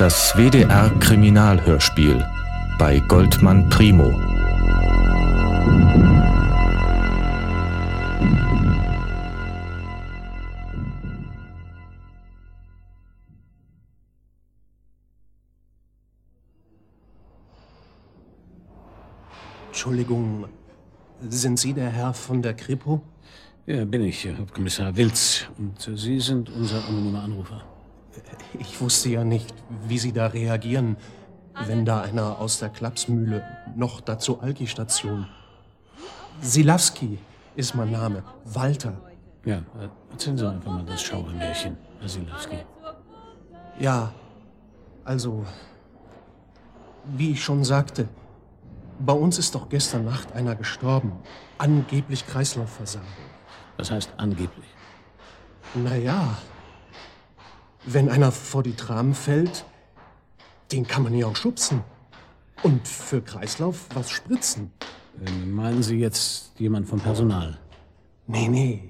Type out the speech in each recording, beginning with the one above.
Das WDR-Kriminalhörspiel bei Goldmann Primo. Entschuldigung, sind Sie der Herr von der Kripo? Ja, bin ich, Hauptkommissar Wilz. Und Sie sind unser anonymer Anrufer. Ich wusste ja nicht, wie Sie da reagieren, wenn da einer aus der Klapsmühle, noch dazu Alki-Station. Silawski ist mein Name, Walter. Ja, erzählen Sie einfach mal das Schauermärchen, Herr Silawski. Ja, also, wie ich schon sagte, bei uns ist doch gestern Nacht einer gestorben. Angeblich Kreislaufversagen. Was heißt angeblich? Naja, wenn einer vor die Trame fällt, den kann man ja auch schubsen. Und für Kreislauf was spritzen. Meinen Sie jetzt jemand vom Personal? Nee.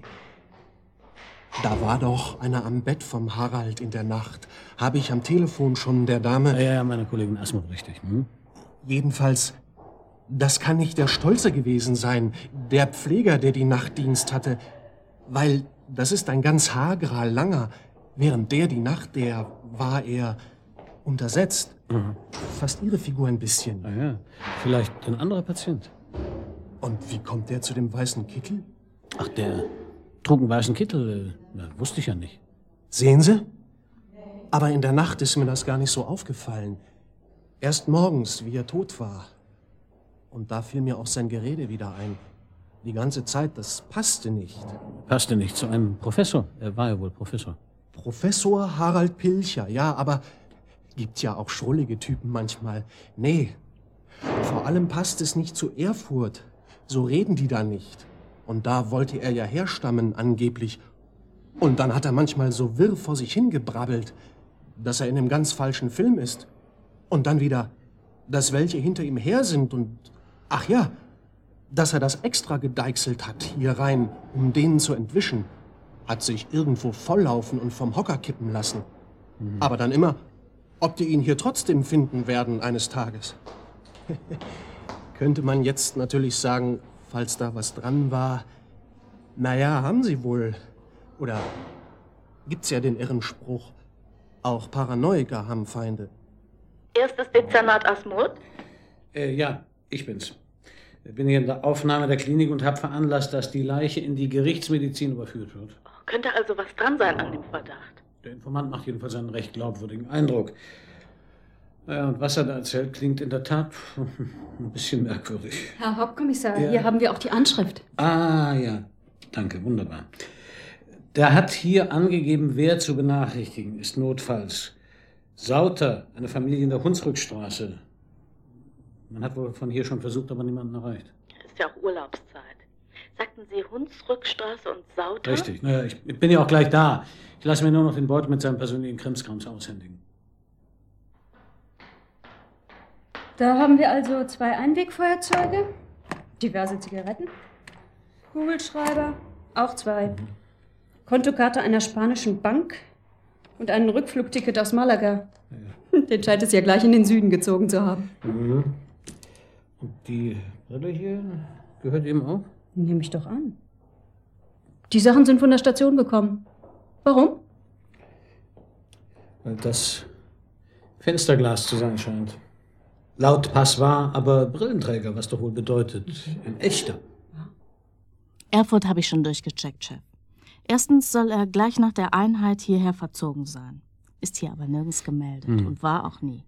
Da war doch einer am Bett vom Harald in der Nacht. Habe ich am Telefon schon der Dame... Ja, meine Kollegin Asmuth, richtig. Jedenfalls, das kann nicht der Stolze gewesen sein, der Pfleger, der die Nachtdienst hatte. Weil das ist ein ganz hagerer, langer. Während der die Nacht, der war er untersetzt. Fast Ihre Figur ein bisschen. Ah ja, vielleicht ein anderer Patient. Und wie kommt der zu dem weißen Kittel? Ach, der trug einen weißen Kittel. Wusste ich ja nicht. Sehen Sie? Aber in der Nacht ist mir das gar nicht so aufgefallen. Erst morgens, wie er tot war. Und da fiel mir auch sein Gerede wieder ein. Die ganze Zeit, das passte nicht. Passte nicht zu einem Professor? Er war ja wohl Professor. Professor Harald Pilcher, ja, aber gibt ja auch schrullige Typen manchmal. Nee, vor allem passt es nicht zu Erfurt. So reden die da nicht. Und da wollte er ja herstammen, angeblich. Und dann hat er manchmal so wirr vor sich hingebrabbelt, dass er in einem ganz falschen Film ist. Und dann wieder, dass welche hinter ihm her sind und, ach ja, dass er das extra gedeichselt hat hier rein, um denen zu entwischen. Hat sich irgendwo volllaufen und vom Hocker kippen lassen. Aber dann immer, ob die ihn hier trotzdem finden werden eines Tages. Könnte man jetzt natürlich sagen, falls da was dran war, naja, haben sie wohl. Oder gibt's ja den irren Spruch, auch Paranoiker haben Feinde. Erstes Dezernat Asmuth? Ja, ich bin's. Ich bin hier in der Aufnahme der Klinik und habe veranlasst, dass die Leiche in die Gerichtsmedizin überführt wird. Könnte also was dran sein an dem Verdacht? Der Informant macht jedenfalls einen recht glaubwürdigen Eindruck. Naja, und was er da erzählt, klingt in der Tat ein bisschen merkwürdig. Herr Hauptkommissar, Hier haben wir auch die Anschrift. Ah, ja. Danke, wunderbar. Der hat hier angegeben, wer zu benachrichtigen ist, notfalls. Sauter, eine Familie in der Hunsrückstraße. Man hat wohl von hier schon versucht, aber niemanden erreicht. Ist ja auch Urlaubszeit. Sagten Sie Hunsrückstraße und Sauter? Richtig. Naja, ich bin ja auch gleich da. Ich lasse mir nur noch den Beutel mit seinem persönlichen Krimskrams aushändigen. Da haben wir also 2 Einwegfeuerzeuge, diverse Zigaretten, Kugelschreiber, auch 2, Kontokarte einer spanischen Bank und ein Rückflugticket aus Malaga. Ja. Den scheint es ja gleich in den Süden gezogen zu haben. Und die Brille hier gehört ihm auch? Nehme ich doch an. Die Sachen sind von der Station gekommen. Warum? Weil das Fensterglas zu sein scheint. Laut Pass war, aber Brillenträger, was doch wohl bedeutet, ein echter. Erfurt habe ich schon durchgecheckt, Chef. Erstens soll er gleich nach der Einheit hierher verzogen sein. Ist hier aber nirgends gemeldet und war auch nie.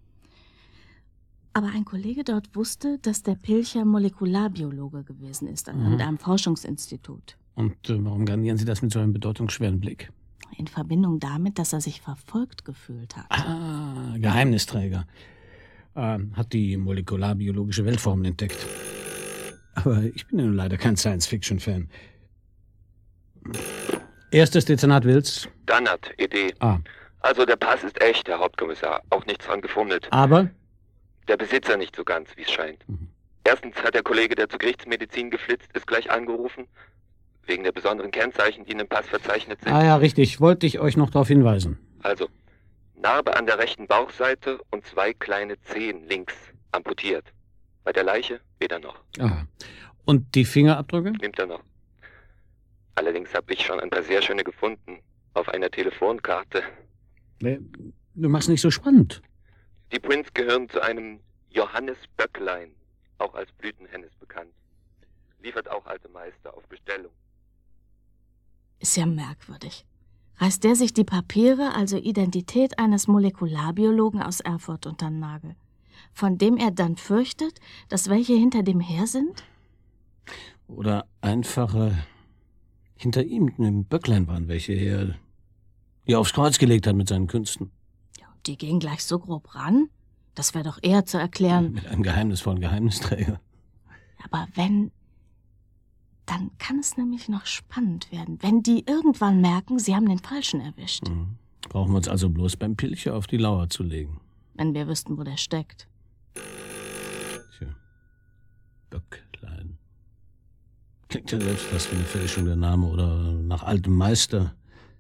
Aber ein Kollege dort wusste, dass der Pilcher Molekularbiologe gewesen ist an irgendeinem Forschungsinstitut. Und warum garnieren Sie das mit so einem bedeutungsschweren Blick? In Verbindung damit, dass er sich verfolgt gefühlt hat. Ah, Geheimnisträger. Hat die molekularbiologische Weltformel entdeckt. Aber ich bin ja nun leider kein Science-Fiction-Fan. Erstes Dezernat Wilz. Dannert, ED. Also der Pass ist echt, Herr Hauptkommissar. Auch nichts dran gefummelt. Aber? Der Besitzer nicht so ganz, wie es scheint. Erstens hat der Kollege, der zur Gerichtsmedizin geflitzt ist, gleich angerufen. Wegen der besonderen Kennzeichen, die in dem Pass verzeichnet sind. Ah ja, richtig. Wollte ich euch noch darauf hinweisen. Also, Narbe an der rechten Bauchseite und 2 kleine Zehen links amputiert. Bei der Leiche weder noch. Aha. Und die Fingerabdrücke? Nimmt er noch. Allerdings habe ich schon ein paar sehr schöne gefunden. Auf einer Telefonkarte. Du machst nicht so spannend. Die Prints gehören zu einem Johannes Böcklein, auch als Blütenhennes bekannt. Liefert auch alte Meister auf Bestellung. Ist ja merkwürdig. Reißt der sich die Papiere, also Identität eines Molekularbiologen aus Erfurt unter den Nagel, von dem er dann fürchtet, dass welche hinter dem her sind? Oder einfacher, hinter ihm, im Böcklein waren welche her, die er aufs Kreuz gelegt hat mit seinen Künsten. Ja, die gehen gleich so grob ran? Das wäre doch eher zu erklären. Mit einem geheimnisvollen Geheimnisträger. Aber wenn... Dann kann es nämlich noch spannend werden, wenn die irgendwann merken, sie haben den Falschen erwischt. Mhm. Brauchen wir uns also bloß beim Pilcher auf die Lauer zu legen. Wenn wir wüssten, wo der steckt. Tja, Böcklein. Klingt ja selbst fast wie eine Fälschung der Name oder nach altem Meister.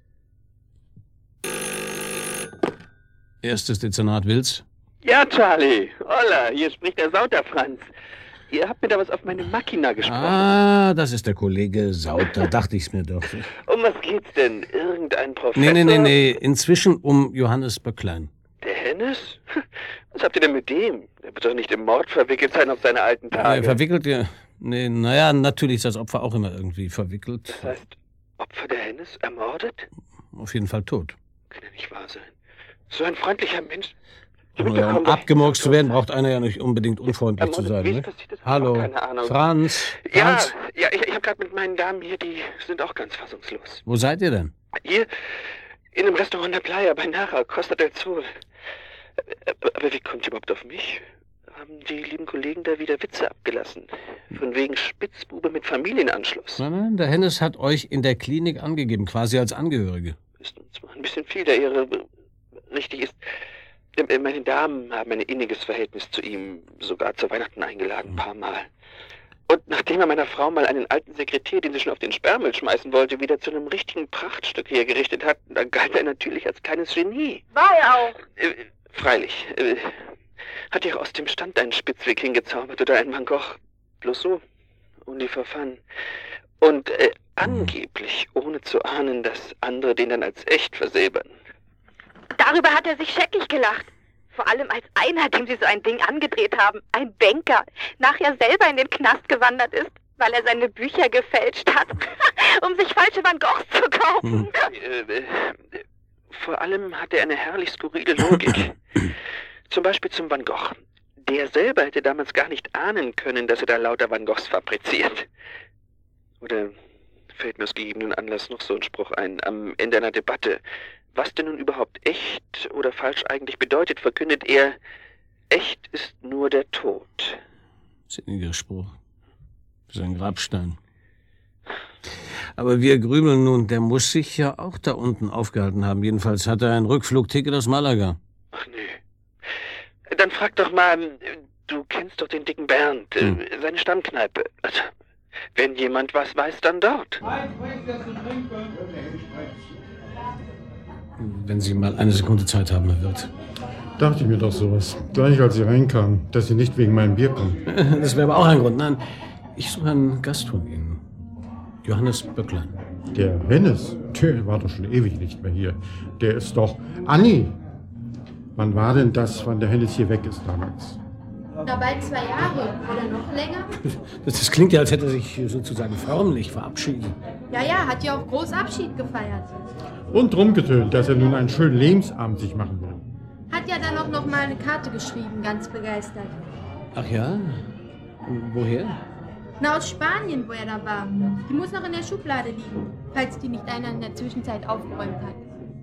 Erstes Dezernat Wills. Ja, Charlie. Holla, hier spricht der Sauter Franz. Ihr habt mir da was auf meine Machina gesprochen. Ah, das ist der Kollege Sauter, dachte ich's mir doch. Um was geht's denn? Irgendein Professor? Nee. Inzwischen um Johannes Böcklein. Der Hennes? Was habt ihr denn mit dem? Der wird doch nicht im Mord verwickelt sein auf seine alten Tage. Verwickelt, ja. Nee, naja, natürlich ist das Opfer auch immer irgendwie verwickelt. Das heißt, Opfer der Hennes ermordet? Auf jeden Fall tot. Kann ja nicht wahr sein. So ein freundlicher Mensch. Ja, um abgemurkst zu werden, braucht einer ja nicht unbedingt unfreundlich zu sein. Ne? Hallo, keine Ahnung. Franz. Ja, ich habe gerade mit meinen Damen hier, die sind auch ganz fassungslos. Wo seid ihr denn? Hier, in einem Restaurant der Playa bei Nara, Costa del Sol. Aber wie kommt ihr überhaupt auf mich? Haben die lieben Kollegen da wieder Witze abgelassen? Von wegen Spitzbube mit Familienanschluss. Nein, der Hennes hat euch in der Klinik angegeben, quasi als Angehörige. Ist uns zwar ein bisschen viel der Ehre. Richtig ist, meine Damen haben ein inniges Verhältnis zu ihm, sogar zu Weihnachten eingeladen, ein paar Mal. Und nachdem er meiner Frau mal einen alten Sekretär, den sie schon auf den Sperrmüll schmeißen wollte, wieder zu einem richtigen Prachtstück hergerichtet hat, dann galt er natürlich als kleines Genie. War er auch. Freilich. Hat er aus dem Stand einen Spitzweg hingezaubert oder einen Van Gogh. Bloß so, und die verfahren. Und angeblich, ohne zu ahnen, dass andere den dann als echt versäbern. Darüber hat er sich scheckig gelacht. Vor allem als einer, dem sie so ein Ding angedreht haben, ein Banker, nachher selber in den Knast gewandert ist, weil er seine Bücher gefälscht hat, um sich falsche Van Goghs zu kaufen. Vor allem hat er eine herrlich skurrile Logik. Zum Beispiel zum Van Gogh. Der selber hätte damals gar nicht ahnen können, dass er da lauter Van Goghs fabriziert. Oder fällt mir aus gegebenen Anlass noch so ein Spruch ein, am Ende einer Debatte. Was denn nun überhaupt echt oder falsch eigentlich bedeutet, verkündet er, echt ist nur der Tod. Sinniger Spruch. Für seinen Grabstein. Aber wir grübeln nun, der muss sich ja auch da unten aufgehalten haben. Jedenfalls hat er ein Rückflugticket aus Malaga. Ach nee. Dann frag doch mal, du kennst doch den dicken Bernd, seine Stammkneipe. Also, wenn jemand was weiß, dann dort. Wenn Sie mal eine Sekunde Zeit haben, Herr Wirt. Dachte ich mir doch sowas. Gleich als Sie reinkamen, dass Sie nicht wegen meinem Bier kommen. Das wäre aber auch ein Grund. Nein, ich suche einen Gast von Ihnen. Johannes Böcklein. Der Hennes, der war doch schon ewig nicht mehr hier. Der ist doch... Anni! Wann war denn das, wann der Hennes hier weg ist damals? Na, bald 2 Jahre. Oder noch länger? Das klingt ja, als hätte er sich sozusagen förmlich verabschiedet. Ja, hat ja auch groß Abschied gefeiert. Und rumgetönt, dass er nun einen schönen Lebensabend sich machen will. Hat ja dann auch noch mal eine Karte geschrieben, ganz begeistert. Ach ja? Woher? Na, aus Spanien, wo er da war. Die muss noch in der Schublade liegen, falls die nicht einer in der Zwischenzeit aufgeräumt hat.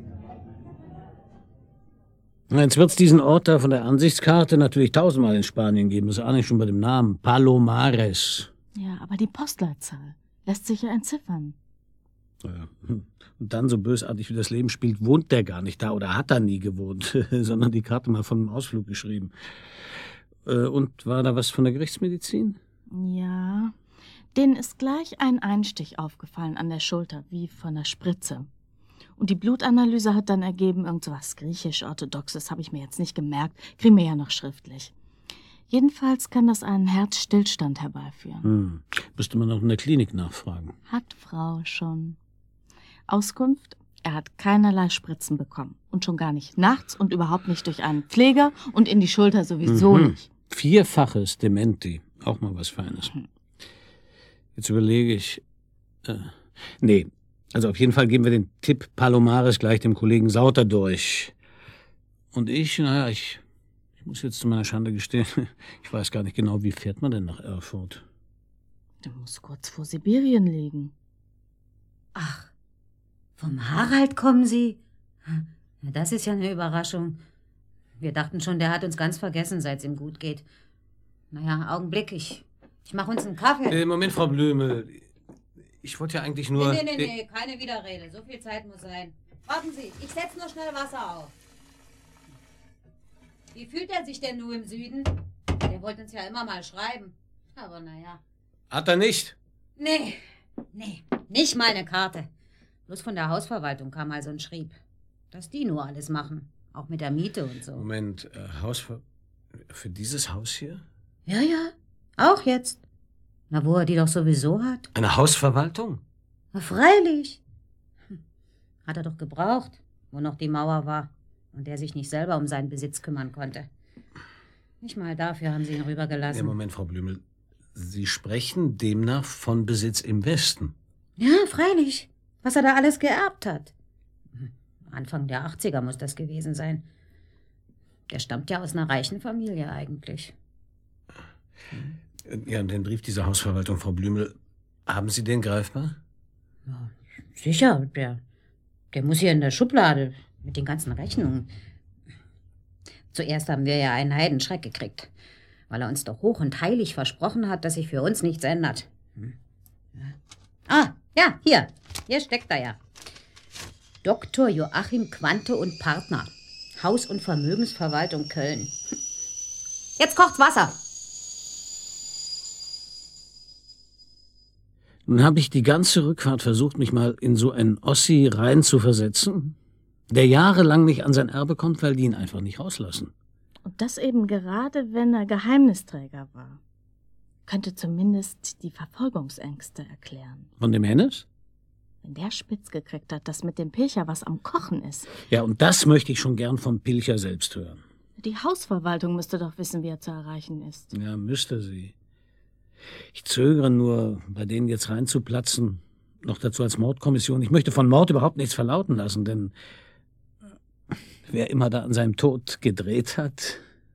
Jetzt wird es diesen Ort da von der Ansichtskarte natürlich 1000-mal in Spanien geben. Das ahne ich schon bei dem Namen. Palomares. Ja, aber die Postleitzahl lässt sich ja entziffern. Ja. Und dann, so bösartig wie das Leben spielt, wohnt der gar nicht da oder hat er nie gewohnt, sondern die Karte mal von einem Ausflug geschrieben. Und war da was von der Gerichtsmedizin? Und die Blutanalyse hat dann ergeben, irgendwas griechisch-orthodoxes, habe ich mir jetzt nicht gemerkt, kriegen wir ja noch schriftlich. Jedenfalls kann das einen Herzstillstand herbeiführen. Müsste man noch in der Klinik nachfragen. Hat Frau schon. Auskunft? Er hat keinerlei Spritzen bekommen. Und schon gar nicht nachts und überhaupt nicht durch einen Pfleger und in die Schulter sowieso nicht. 4-faches Dementi. Auch mal was Feines. Jetzt überlege ich. Nee, also auf jeden Fall geben wir den Tipp Palomares gleich dem Kollegen Sauter durch. Und ich muss jetzt zu meiner Schande gestehen, ich weiß gar nicht genau, wie fährt man denn nach Erfurt? Der muss kurz vor Sibirien liegen. Ach, vom Harald kommen Sie? Ja, das ist ja eine Überraschung. Wir dachten schon, der hat uns ganz vergessen, seit es ihm gut geht. Naja, Augenblick, ich mache uns einen Kaffee. Moment, Frau Blümel. Ich wollte ja eigentlich nur... Nee, keine Widerrede. So viel Zeit muss sein. Warten Sie, ich setze nur schnell Wasser auf. Wie fühlt er sich denn nur im Süden? Der wollte uns ja immer mal schreiben. Aber naja. Hat er nicht? Nee, nicht mal eine Karte. Bloß von der Hausverwaltung kam also und schrieb, dass die nur alles machen. Auch mit der Miete und so. Moment, für dieses Haus hier? Ja, auch jetzt. Na, wo er die doch sowieso hat. Eine Hausverwaltung? Na, freilich. Hat er doch gebraucht, wo noch die Mauer war und der sich nicht selber um seinen Besitz kümmern konnte. Nicht mal dafür haben sie ihn rübergelassen. Ja, Moment, Frau Blümel. Sie sprechen demnach von Besitz im Westen? Ja, freilich. Was er da alles geerbt hat. Anfang der 80er muss das gewesen sein. Der stammt ja aus einer reichen Familie eigentlich. Ja, den Brief dieser Hausverwaltung, Frau Blümel, haben Sie den greifbar? Ja, sicher, der muss hier in der Schublade mit den ganzen Rechnungen. Zuerst haben wir ja einen Heidenschreck gekriegt, weil er uns doch hoch und heilig versprochen hat, dass sich für uns nichts ändert. Ah, ja, hier steckt er ja. Dr. Joachim Quante und Partner, Haus- und Vermögensverwaltung Köln. Jetzt kocht's Wasser. Nun habe ich die ganze Rückfahrt versucht, mich mal in so einen Ossi reinzuversetzen, der jahrelang nicht an sein Erbe kommt, weil die ihn einfach nicht rauslassen. Und das eben gerade, wenn er Geheimnisträger war. Könnte zumindest die Verfolgungsängste erklären. Von dem Hennes? Wenn der spitz gekriegt hat, dass mit dem Pilcher was am Kochen ist. Ja, und das möchte ich schon gern vom Pilcher selbst hören. Die Hausverwaltung müsste doch wissen, wie er zu erreichen ist. Ja, müsste sie. Ich zögere nur, bei denen jetzt reinzuplatzen. Noch dazu als Mordkommission. Ich möchte von Mord überhaupt nichts verlauten lassen, denn wer immer da an seinem Tod gedreht hat...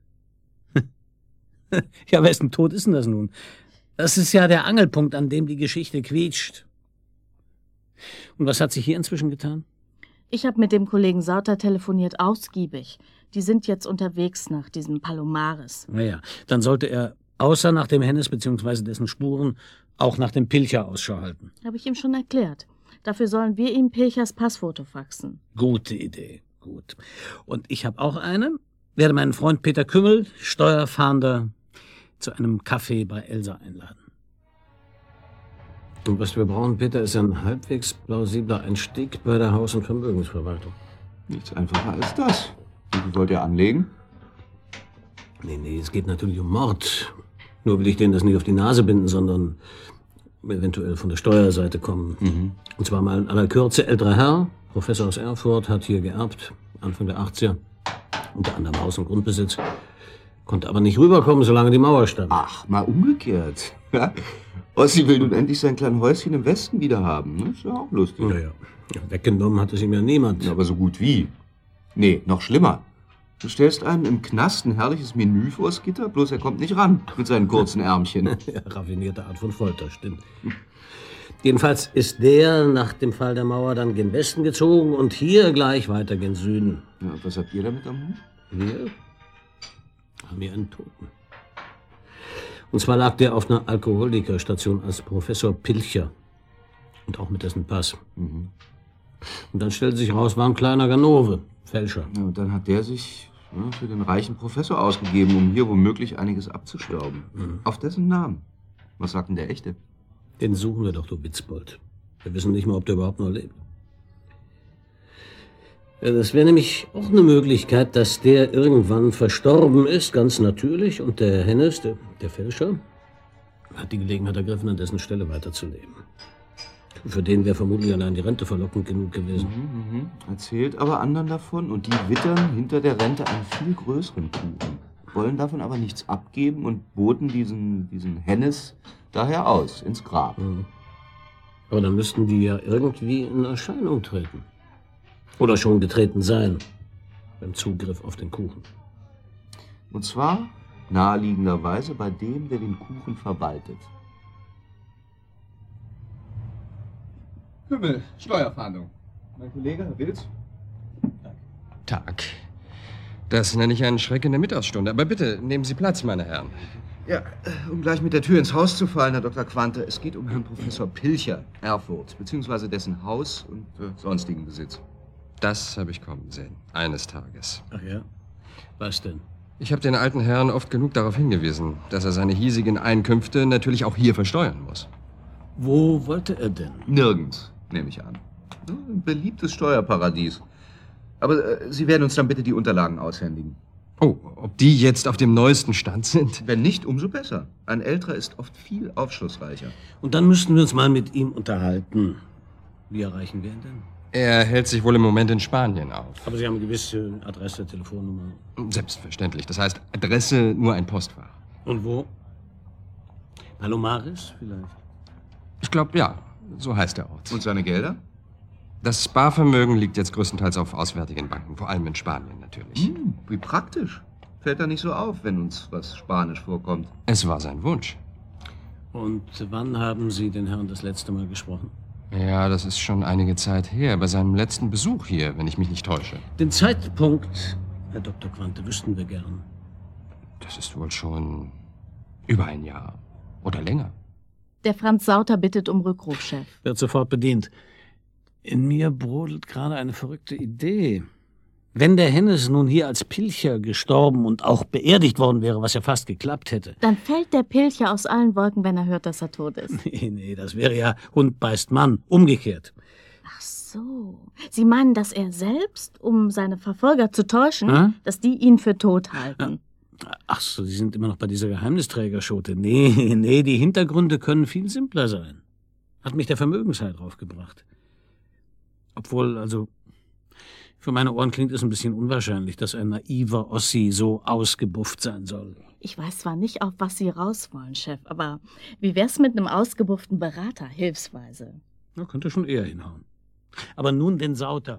Ja, wessen Tod ist denn das nun? Das ist ja der Angelpunkt, an dem die Geschichte quietscht. Und was hat sich hier inzwischen getan? Ich habe mit dem Kollegen Sauter telefoniert, ausgiebig. Die sind jetzt unterwegs nach diesem Palomares. Naja, dann sollte er außer nach dem Hennes bzw. dessen Spuren auch nach dem Pilcher Ausschau halten. Habe ich ihm schon erklärt. Dafür sollen wir ihm Pilchers Passfoto faxen. Gute Idee, gut. Und ich habe auch eine. Werde meinen Freund Peter Kümmel, Steuerfahnder, zu einem Kaffee bei Elsa einladen. Und was wir brauchen, Peter, ist ein halbwegs plausibler Einstieg bei der Haus- und Vermögensverwaltung. Nichts einfacher als das. Wie viel wollt ihr anlegen? Nee, es geht natürlich um Mord. Nur will ich denen das nicht auf die Nase binden, sondern eventuell von der Steuerseite kommen. Und zwar mal in aller Kürze. Älterer Herr, Professor aus Erfurt, hat hier geerbt, Anfang der 80er. Unter anderem Haus- und Grundbesitz. Konnte aber nicht rüberkommen, solange die Mauer stand. Ach, mal umgekehrt. Ja? Ossi will nun endlich sein kleines Häuschen im Westen wieder haben. Das ist ja auch lustig. Naja, weggenommen hat es ihm ja niemand. Ja, aber so gut wie. Nee, noch schlimmer. Du stellst einem im Knast ein herrliches Menü vors Gitter, bloß er kommt nicht ran mit seinen kurzen Ärmchen. Ja, raffinierte Art von Folter, stimmt. Jedenfalls ist der nach dem Fall der Mauer dann gen Westen gezogen und hier gleich weiter gen Süden. Ja, und was habt ihr damit am Hut? Wir haben hier einen Toten. Und zwar lag der auf einer Alkoholikerstation als Professor Pilcher. Und auch mit dessen Pass. Und dann stellte sich raus, war ein kleiner Ganove, Fälscher. Ja, und dann hat der sich für den reichen Professor ausgegeben, um hier womöglich einiges abzustauben. Auf dessen Namen. Was sagt denn der Echte? Den suchen wir doch, du Witzbold. Wir wissen nicht mal, ob der überhaupt noch lebt. Ja, das wäre nämlich auch eine Möglichkeit, dass der irgendwann verstorben ist, ganz natürlich. Und der Hennes, der Fälscher, hat die Gelegenheit ergriffen, an dessen Stelle weiterzuleben. Für den wäre vermutlich allein die Rente verlockend genug gewesen. Erzählt aber anderen davon und die wittern hinter der Rente einen viel größeren Kuchen. Wollen davon aber nichts abgeben und boten diesen Hennes daher aus, ins Grab. Aber dann müssten die ja irgendwie in Erscheinung treten. Oder schon getreten sein, beim Zugriff auf den Kuchen. Und zwar naheliegenderweise bei dem, der den Kuchen verwaltet. Kümmel, Steuerfahndung. Mein Kollege, Herr Wilz? Tag. Das nenne ich einen Schreck in der Mittagsstunde. Aber bitte, nehmen Sie Platz, meine Herren. Ja, um gleich mit der Tür ins Haus zu fallen, Herr Dr. Quante, es geht um Herrn Professor Pilcher, Erfurt, beziehungsweise dessen Haus und sonstigen Besitz. Das habe ich kommen sehen, eines Tages. Ach ja? Was denn? Ich habe den alten Herrn oft genug darauf hingewiesen, dass er seine hiesigen Einkünfte natürlich auch hier versteuern muss. Wo wollte er denn? Nirgends, nehme ich an. Ein beliebtes Steuerparadies. Aber Sie werden uns dann bitte die Unterlagen aushändigen. Oh, ob die jetzt auf dem neuesten Stand sind? Wenn nicht, umso besser. Ein älterer ist oft viel aufschlussreicher. Und dann müssten wir uns mal mit ihm unterhalten. Wie erreichen wir ihn denn? Er hält sich wohl im Moment in Spanien auf. Aber Sie haben eine gewisse Adresse, Telefonnummer? Selbstverständlich. Das heißt, Adresse nur ein Postfach. Und wo? Palomares vielleicht? Ich glaube, ja. So heißt der Ort. Und seine Gelder? Das Sparvermögen liegt jetzt größtenteils auf auswärtigen Banken, vor allem in Spanien natürlich. Wie praktisch. Fällt da nicht so auf, wenn uns was Spanisch vorkommt. Es war sein Wunsch. Und wann haben Sie den Herrn das letzte Mal gesprochen? Ja, das ist schon einige Zeit her, bei seinem letzten Besuch hier, wenn ich mich nicht täusche. Den Zeitpunkt, Herr Dr. Quante, wüssten wir gern. Das ist wohl schon über ein Jahr oder länger. Der Franz Sauter bittet um Rückruf, Chef. Wird sofort bedient. In mir brodelt gerade eine verrückte Idee. Wenn der Hennes nun hier als Pilcher gestorben und auch beerdigt worden wäre, was ja fast geklappt hätte. Dann fällt der Pilcher aus allen Wolken, wenn er hört, dass er tot ist. Nee, das wäre ja Hund beißt Mann, umgekehrt. Ach so. Sie meinen, dass er selbst, um seine Verfolger zu täuschen, dass die ihn für tot halten? Ach so, Sie sind immer noch bei dieser Geheimnisträgerschote. Nee, die Hintergründe können viel simpler sein. Hat mich der Vermögensherr draufgebracht. Obwohl, also, für meine Ohren klingt es ein bisschen unwahrscheinlich, dass ein naiver Ossi so ausgebufft sein soll. Ich weiß zwar nicht, auf was Sie raus wollen, Chef, aber wie wär's mit einem ausgebufften Berater, hilfsweise? Ja, könnte schon eher hinhauen. Aber nun den Sauter.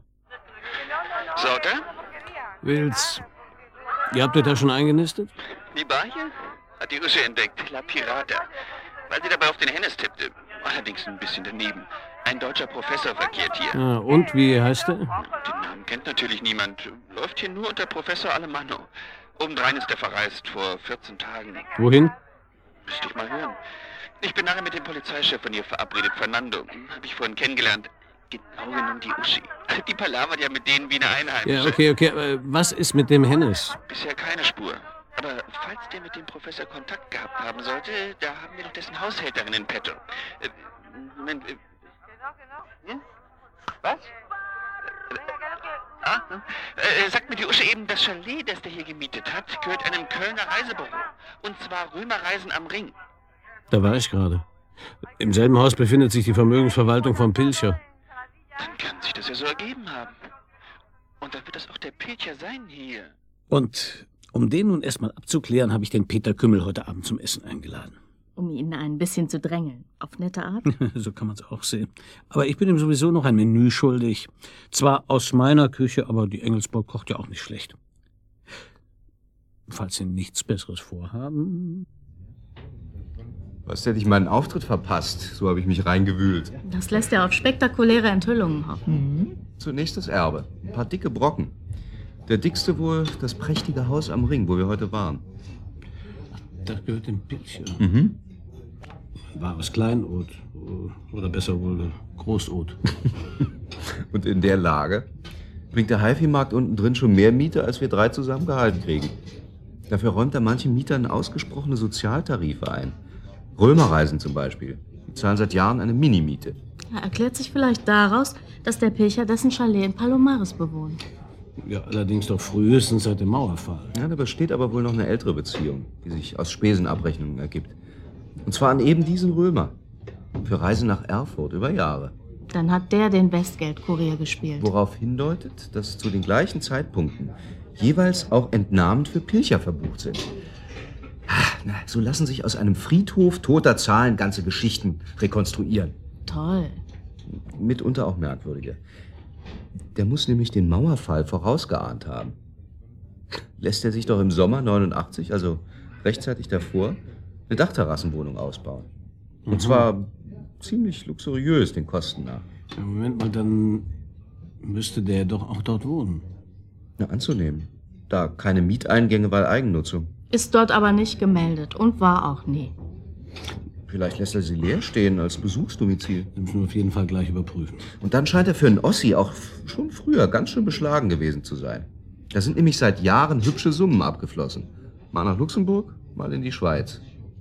Sauter? Wills, ihr habt euch da schon eingenistet? Die Barche? Hat die Usche entdeckt, La Pirata. Weil sie dabei auf den Hennes tippte. Allerdings ein bisschen daneben. Ein deutscher Professor verkehrt hier. Ah, und wie heißt er? Den Namen kennt natürlich niemand. Läuft hier nur unter Professor Alemanno. Obendrein ist er verreist, vor 14 Tagen. Wohin? Müsste ich mal hören. Ich bin nachher mit dem Polizeichef von hier verabredet, Fernando. Habe ich vorhin kennengelernt. Genau genommen die Uschi. Die palavert ja mit denen wie eine Einheimische. Ja, okay. Was ist mit dem Hennes? Bisher keine Spur. Aber falls der mit dem Professor Kontakt gehabt haben sollte, da haben wir doch dessen Haushälterin in petto. Moment. Hm? Was? Sagt mir die Usche eben, das Chalet, das der hier gemietet hat, gehört einem Kölner Reisebüro. Und zwar Römerreisen am Ring. Da war ich gerade. Im selben Haus befindet sich die Vermögensverwaltung von Pilcher. Dann kann sich das ja so ergeben haben. Und dann wird das auch der Pilcher sein hier. Und um den nun erstmal abzuklären, habe ich den Peter Kümmel heute Abend zum Essen eingeladen. Um ihn ein bisschen zu drängeln. Auf nette Art? So kann man es auch sehen. Aber ich bin ihm sowieso noch ein Menü schuldig. Zwar aus meiner Küche, aber die Engelsburg kocht ja auch nicht schlecht. Falls Sie nichts Besseres vorhaben... Was hätte ich meinen Auftritt verpasst? So habe ich mich reingewühlt. Das lässt ja auf spektakuläre Enthüllungen hoffen. Zunächst das Erbe. Ein paar dicke Brocken. Der dickste wohl das prächtige Haus am Ring, wo wir heute waren. Das gehört dem Pilcher. Wahres Kleinod. Oder besser wohl Großod. Und in der Lage bringt der HiFi-Markt unten drin schon mehr Miete, als wir 3 zusammengehalten kriegen. Dafür räumt er manchen Mietern ausgesprochene Sozialtarife ein. Römerreisen zum Beispiel. Die zahlen seit Jahren eine Minimiete. Ja, erklärt sich vielleicht daraus, dass der Pilcher dessen Chalet in Palomares bewohnt. Ja, allerdings doch frühestens seit dem Mauerfall. Ja, da besteht aber wohl noch eine ältere Beziehung, die sich aus Spesenabrechnungen ergibt. Und zwar an eben diesen Römer. Für Reisen nach Erfurt über Jahre. Dann hat der den Westgeldkurier gespielt. Worauf hindeutet, dass zu den gleichen Zeitpunkten jeweils auch Entnahmen für Pilcher verbucht sind. Na, so lassen sich aus einem Friedhof toter Zahlen ganze Geschichten rekonstruieren. Toll. Mitunter auch merkwürdige. Der muss nämlich den Mauerfall vorausgeahnt haben. Lässt er sich doch im Sommer 89, also rechtzeitig davor, eine Dachterrassenwohnung ausbauen. Und zwar ziemlich luxuriös den Kosten nach. Ja, Moment mal, dann müsste der doch auch dort wohnen. Na, anzunehmen. Da keine Mieteingänge, weil Eigennutzung. Ist dort aber nicht gemeldet und war auch nie. Vielleicht lässt er sie leer stehen als Besuchsdomizil. Das müssen wir auf jeden Fall gleich überprüfen. Und dann scheint er für einen Ossi auch schon früher ganz schön beschlagen gewesen zu sein. Da sind nämlich seit Jahren hübsche Summen abgeflossen. Mal nach Luxemburg, mal in die Schweiz.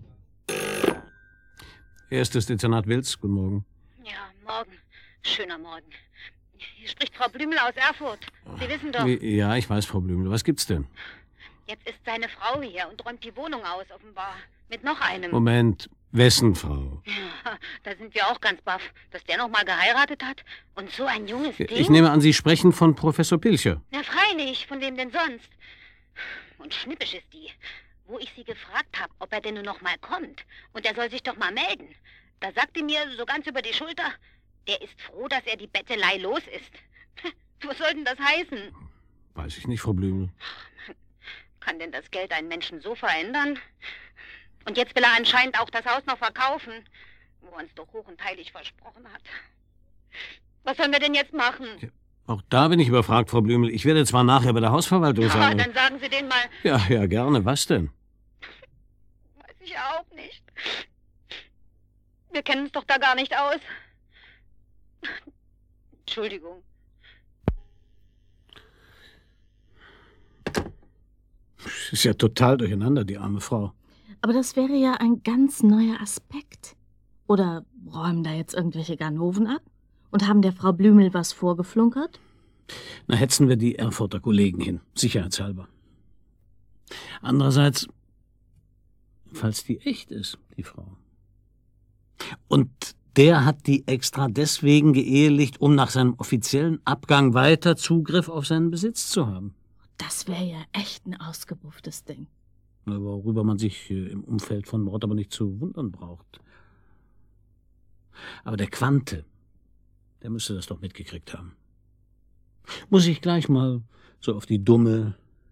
Erstes Dezernat Wilz, guten Morgen. Ja, morgen. Schöner Morgen. Hier spricht Frau Blümel aus Erfurt. Sie wissen doch. Ja, ich weiß, Frau Blümel. Was gibt's denn? Jetzt ist seine Frau hier und räumt die Wohnung aus, offenbar. Mit noch einem. Moment, wessen Frau? Ja, da sind wir auch ganz baff, dass der noch mal geheiratet hat. Und so ein junges Ding. Ich nehme an, Sie sprechen von Professor Pilcher. Na freilich, von wem denn sonst? Und schnippisch ist die. Wo ich sie gefragt habe, ob er denn nur noch mal kommt. Und er soll sich doch mal melden. Da sagte mir so ganz über die Schulter, er ist froh, dass er die Bettelei los ist. Was soll denn das heißen? Weiß ich nicht, Frau Blümel. Kann denn das Geld einen Menschen so verändern? Und jetzt will er anscheinend auch das Haus noch verkaufen, wo er uns doch hoch und heilig versprochen hat. Was sollen wir denn jetzt machen? Ja, auch da bin ich überfragt, Frau Blümel. Ich werde zwar nachher bei der Hausverwaltung sein. Dann sagen Sie denen mal. Ja, gerne. Was denn? Weiß ich auch nicht. Wir kennen uns doch da gar nicht aus. Entschuldigung. Ist ja total durcheinander, die arme Frau. Aber das wäre ja ein ganz neuer Aspekt. Oder räumen da jetzt irgendwelche Ganoven ab? Und haben der Frau Blümel was vorgeflunkert? Na, hetzen wir die Erfurter Kollegen hin, sicherheitshalber. Andererseits, falls die echt ist, die Frau. Und der hat die extra deswegen geehelicht, um nach seinem offiziellen Abgang weiter Zugriff auf seinen Besitz zu haben. Das wäre ja echt ein ausgebufftes Ding. Worüber man sich im Umfeld von Mord aber nicht zu wundern braucht. Aber der Quante, der müsste das doch mitgekriegt haben. Muss ich gleich mal so auf die Dumme.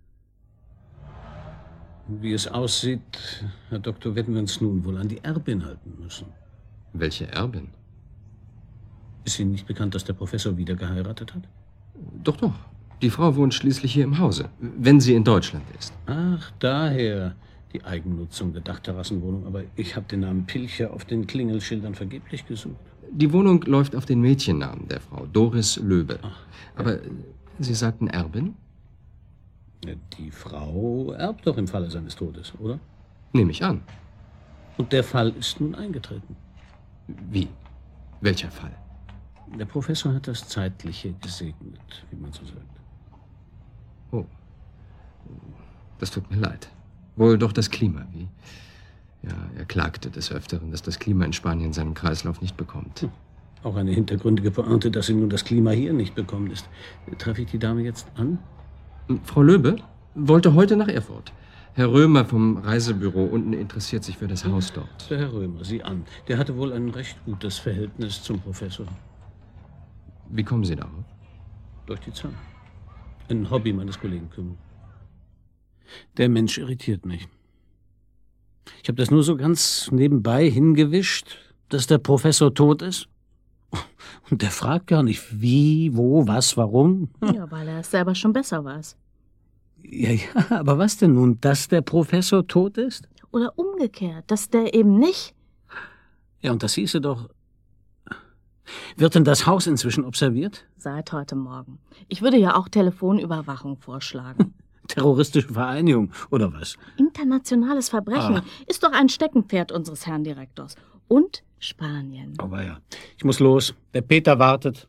Wie es aussieht, Herr Doktor, werden wir uns nun wohl an die Erbin halten müssen. Welche Erbin? Ist Ihnen nicht bekannt, dass der Professor wieder geheiratet hat? Doch, doch. Die Frau wohnt schließlich hier im Hause, wenn sie in Deutschland ist. Ach, daher die Eigennutzung der Dachterrassenwohnung. Aber ich habe den Namen Pilcher auf den Klingelschildern vergeblich gesucht. Die Wohnung läuft auf den Mädchennamen der Frau, Doris Löbe. Ach, aber Sie sagten Erbin? Die Frau erbt doch im Falle seines Todes, oder? Nehme ich an. Und der Fall ist nun eingetreten. Wie? Welcher Fall? Der Professor hat das Zeitliche gesegnet, wie man so sagt. Oh. Das tut mir leid. Wohl doch das Klima, wie? Ja, er klagte des Öfteren, dass das Klima in Spanien seinen Kreislauf nicht bekommt. Auch eine hintergründige Pointe, dass sie nun das Klima hier nicht bekommen ist. Treffe ich die Dame jetzt an? Frau Löbe wollte heute nach Erfurt. Herr Römer vom Reisebüro unten interessiert sich für das Haus dort. Der Herr Römer, sieh an. Der hatte wohl ein recht gutes Verhältnis zum Professor. Wie kommen Sie darauf? Durch die Zahl. Ein Hobby meines Kollegen Kümmel. Der Mensch irritiert mich. Ich habe das nur so ganz nebenbei hingewischt, dass der Professor tot ist. Und der fragt gar nicht, wie, wo, was, warum. Ja, weil er es selber schon besser weiß. Ja, aber was denn nun, dass der Professor tot ist? Oder umgekehrt, dass der eben nicht. Ja, und das hieße doch... Wird denn das Haus inzwischen observiert? Seit heute Morgen. Ich würde ja auch Telefonüberwachung vorschlagen. Terroristische Vereinigung, oder was? Internationales Verbrechen ist doch ein Steckenpferd unseres Herrn Direktors. Und Spanien. Aber ja, ich muss los. Der Peter wartet.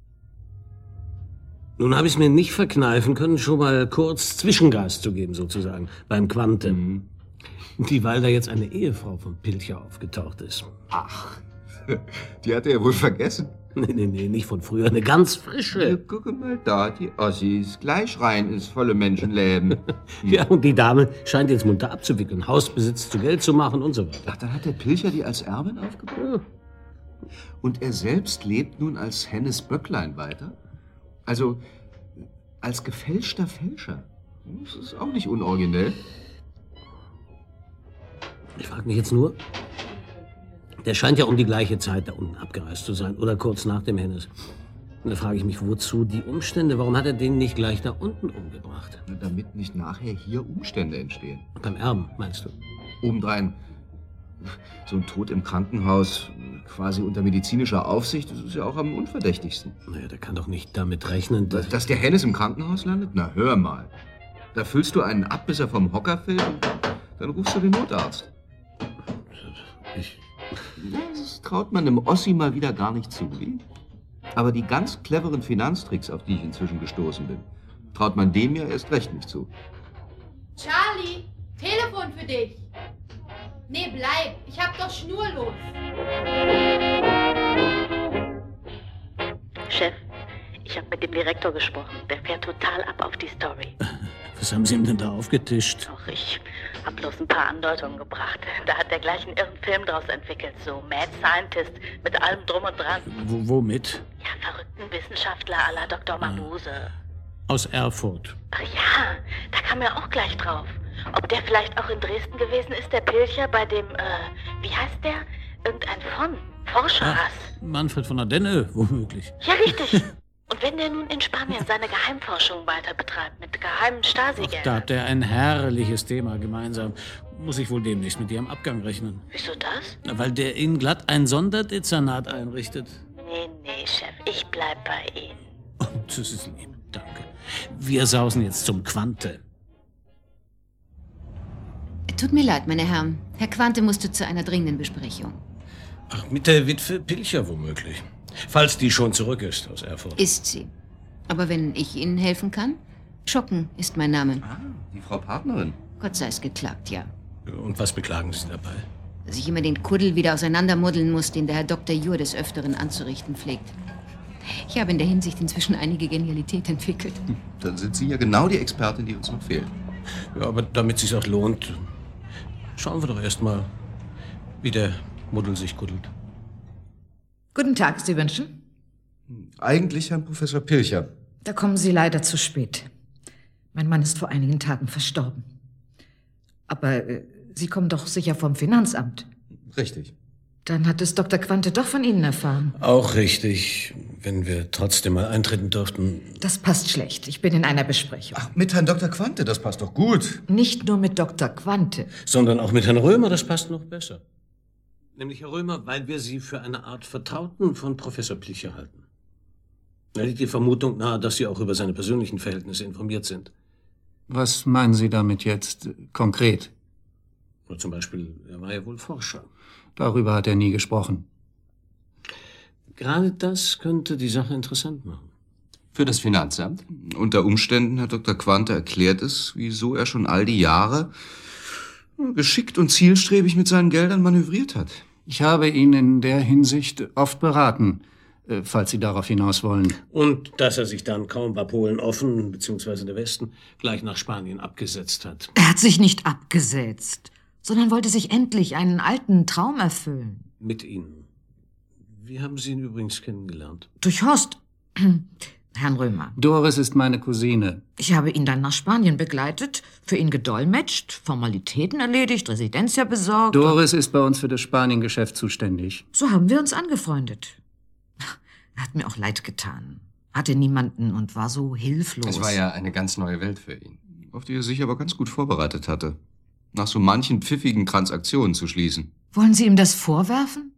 Nun habe ich es mir nicht verkneifen können, schon mal kurz Zwischengas zu geben, sozusagen, beim Quante. Dieweil da jetzt eine Ehefrau von Pilcher aufgetaucht ist. Ach, die hat er ja wohl vergessen. Nee, nicht von früher, eine ganz frische. Ja, guck mal da, die Ossis, gleich rein ins volle Menschenleben. Ja, und die Dame scheint jetzt munter abzuwickeln, Hausbesitz zu Geld zu machen und so weiter. Ach, dann hat der Pilcher die als Erbin aufgebaut? Ja. Und er selbst lebt nun als Hennes Böcklein weiter? Also als gefälschter Fälscher? Das ist auch nicht unoriginell. Ich frage mich jetzt nur, der scheint ja um die gleiche Zeit da unten abgereist zu sein oder kurz nach dem Hennes. Und da frage ich mich, wozu die Umstände? Warum hat er den nicht gleich da unten umgebracht? Damit nicht nachher hier Umstände entstehen. Beim Erben, meinst du? Obendrein, so ein Tod im Krankenhaus, quasi unter medizinischer Aufsicht, das ist ja auch am unverdächtigsten. Naja, der kann doch nicht damit rechnen, dass der Hennes im Krankenhaus landet? Na, hör mal. Da füllst du einen ab, bis er vom Hocker fällt und dann rufst du den Notarzt. Das traut man dem Ossi mal wieder gar nicht zu. Aber die ganz cleveren Finanztricks, auf die ich inzwischen gestoßen bin, traut man dem ja erst recht nicht zu. Charlie, Telefon für dich. Nee, bleib. Ich hab doch schnurlos. Chef, ich habe mit dem Direktor gesprochen. Der fährt total ab auf die Story. Was haben Sie ihm denn da aufgetischt? Ach, ich habe bloß ein paar Andeutungen gebracht. Da hat er gleich einen irren Film draus entwickelt. So Mad Scientist mit allem drum und dran. Womit? Ja, verrückten Wissenschaftler à la Dr. Mabuse. Aus Erfurt. Ach ja, da kam er auch gleich drauf. Ob der vielleicht auch in Dresden gewesen ist, der Pilcher, bei dem, wie heißt der? Irgendein Forscherhass. Manfred von der Denne, womöglich. Ja, richtig. Und wenn der nun in Spanien seine Geheimforschung weiter betreibt, mit geheimen Stasi-Geldern. Da habt ihr ein herrliches Thema gemeinsam. Muss ich wohl demnächst mit dir am Abgang rechnen. Wieso das? Na, weil der Ihnen glatt ein Sonderdezernat einrichtet. Nee, Chef, ich bleib bei Ihnen. Oh, das ist lieb, danke. Wir sausen jetzt zum Quante. Tut mir leid, meine Herren. Herr Quante musste zu einer dringenden Besprechung. Ach, mit der Witwe Pilcher womöglich. Falls die schon zurück ist aus Erfurt. Ist sie. Aber wenn ich Ihnen helfen kann? Schocken ist mein Name. Ah, die Frau Partnerin. Gott sei es geklagt, ja. Und was beklagen Sie dabei? Dass ich immer den Kuddel wieder auseinandermuddeln muss, den der Herr Dr. Jur des Öfteren anzurichten pflegt. Ich habe in der Hinsicht inzwischen einige Genialität entwickelt. Dann sind Sie ja genau die Expertin, die uns noch fehlt. Ja, aber damit es sich auch lohnt, schauen wir doch erst mal, wie der Muddel sich kuddelt. Guten Tag, Sie wünschen? Eigentlich Herrn Professor Pilcher. Da kommen Sie leider zu spät. Mein Mann ist vor einigen Tagen verstorben. Aber Sie kommen doch sicher vom Finanzamt. Richtig. Dann hat es Dr. Quante doch von Ihnen erfahren. Auch richtig, wenn wir trotzdem mal eintreten dürften. Das passt schlecht. Ich bin in einer Besprechung. Ach, mit Herrn Dr. Quante, das passt doch gut. Nicht nur mit Dr. Quante. Sondern auch mit Herrn Römer, das passt noch besser. Nämlich, Herr Römer, weil wir Sie für eine Art Vertrauten von Professor Pilcher halten. Da liegt die Vermutung nahe, dass Sie auch über seine persönlichen Verhältnisse informiert sind. Was meinen Sie damit jetzt konkret? Nur zum Beispiel, er war ja wohl Forscher. Darüber hat er nie gesprochen. Gerade das könnte die Sache interessant machen. Für das Finanzamt? Unter Umständen hat Dr. Quante erklärt es, wieso er schon all die Jahre geschickt und zielstrebig mit seinen Geldern manövriert hat. Ich habe ihn in der Hinsicht oft beraten, falls Sie darauf hinaus wollen. Und dass er sich dann, kaum war Polen offen, beziehungsweise der Westen, gleich nach Spanien abgesetzt hat. Er hat sich nicht abgesetzt, sondern wollte sich endlich einen alten Traum erfüllen. Mit Ihnen. Wie haben Sie ihn übrigens kennengelernt? Durch Horst. Herrn Römer. Doris ist meine Cousine. Ich habe ihn dann nach Spanien begleitet, für ihn gedolmetscht, Formalitäten erledigt, Residentia besorgt. Doris ist bei uns für das Spanien-Geschäft zuständig. So haben wir uns angefreundet. Er hat mir auch leid getan. Hatte niemanden und war so hilflos. Es war ja eine ganz neue Welt für ihn, auf die er sich aber ganz gut vorbereitet hatte. Nach so manchen pfiffigen Transaktionen zu schließen. Wollen Sie ihm das vorwerfen?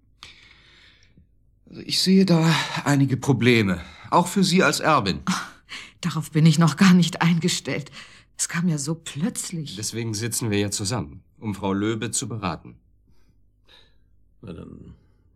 Also ich sehe da einige Probleme. Auch für Sie als Erbin. Ach, darauf bin ich noch gar nicht eingestellt. Es kam ja so plötzlich. Deswegen sitzen wir ja zusammen, um Frau Löbe zu beraten. Na dann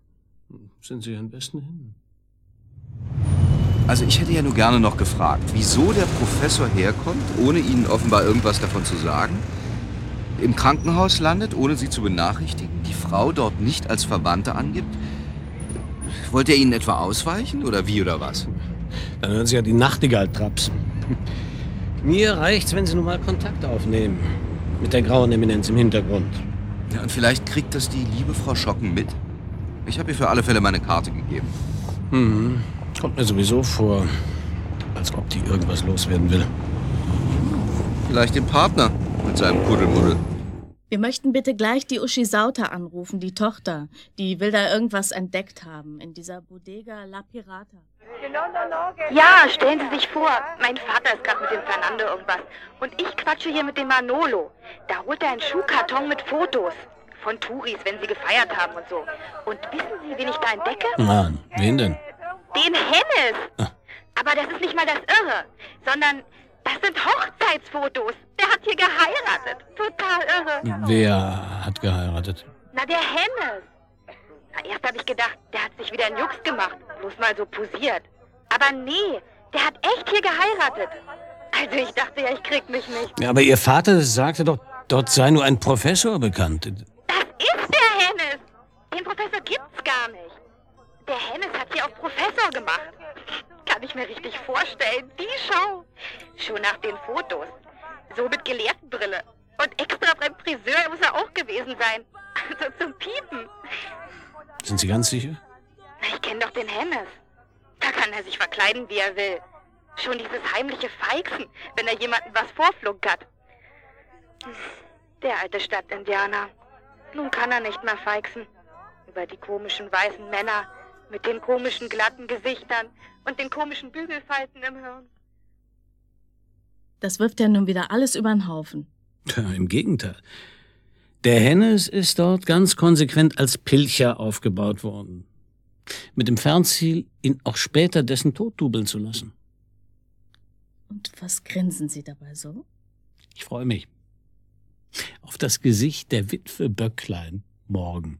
Sind Sie in besten Händen. Also ich hätte ja nur gerne noch gefragt, wieso der Professor herkommt, ohne Ihnen offenbar irgendwas davon zu sagen, im Krankenhaus landet, ohne Sie zu benachrichtigen, die Frau dort nicht als Verwandte angibt. Wollte er Ihnen etwa ausweichen oder wie oder was? Dann hören Sie ja die Nachtigall trapsen. Mir reicht's, wenn Sie nun mal Kontakt aufnehmen. Mit der grauen Eminenz im Hintergrund. Ja, und vielleicht kriegt das die liebe Frau Schocken mit? Ich habe ihr für alle Fälle meine Karte gegeben. Kommt mir sowieso vor, als ob die irgendwas loswerden will. Vielleicht den Partner mit seinem Kuddelmuddel. Wir möchten bitte gleich die Uschi Sauter anrufen, die Tochter. Die will da irgendwas entdeckt haben in dieser Bodega La Pirata. Ja, stellen Sie sich vor, mein Vater ist gerade mit dem Fernando irgendwas. Und ich quatsche hier mit dem Manolo. Da holt er einen Schuhkarton mit Fotos. Von Touris, wenn sie gefeiert haben und so. Und wissen Sie, wen ich da entdecke? Mann, wen denn? Den Hennes. Aber das ist nicht mal das Irre, sondern das sind Hochzeitsfotos. Der hat hier geheiratet. Total irre. Wer hat geheiratet? Na, der Hennes. Na, erst habe ich gedacht, der hat sich wieder einen Jux gemacht. Bloß mal so posiert. Aber nee, der hat echt hier geheiratet. Also ich dachte ja, ich krieg mich nicht. Ja, aber Ihr Vater sagte doch, dort sei nur ein Professor bekannt. Das ist der Hennes. Den Professor gibt's gar nicht. Der Hennes hat hier auf Professor gemacht. Kann ich mir richtig vorstellen. Die Show. Schon nach den Fotos. So mit Gelehrtenbrille. Und extra beim Friseur muss er auch gewesen sein. Also zum Piepen. Sind Sie ganz sicher? Na, ich kenne doch den Hennes. Da kann er sich verkleiden, wie er will. Schon dieses heimliche Feixen, wenn er jemanden was vorflunkert. Der alte Stadtindianer. Nun kann er nicht mehr feixen. Über die komischen weißen Männer mit den komischen glatten Gesichtern und den komischen Bügelfalten im Hirn. Das wirft ja nun wieder alles über den Haufen. Ja, im Gegenteil. Der Hennes ist dort ganz konsequent als Pilcher aufgebaut worden. Mit dem Fernziel, ihn auch später dessen Tod dubeln zu lassen. Und was grinsen Sie dabei so? Ich freue mich auf das Gesicht der Witwe Böcklein morgen.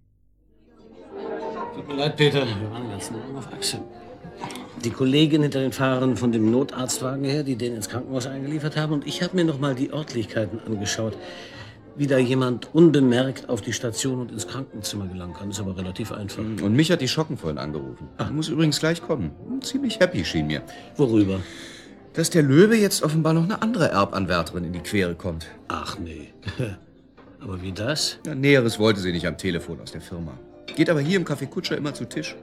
Tut mir leid, Peter, wir waren ganz lang auf Achse. Die Kollegin hinter den Fahrern von dem Notarztwagen her, die den ins Krankenhaus eingeliefert haben, und ich habe mir noch mal die Örtlichkeiten angeschaut. Wie da jemand unbemerkt auf die Station und ins Krankenzimmer gelangen kann, ist aber relativ einfach. Und mich hat die Schocken vorhin angerufen. Ich muss übrigens gleich kommen. Ziemlich happy schien mir. Worüber? Dass der Löwe jetzt offenbar noch eine andere Erbanwärterin in die Quere kommt. Ach nee. Aber wie das? Ja, Näheres wollte sie nicht am Telefon aus der Firma. Geht aber hier im Café Kutscher immer zu Tisch.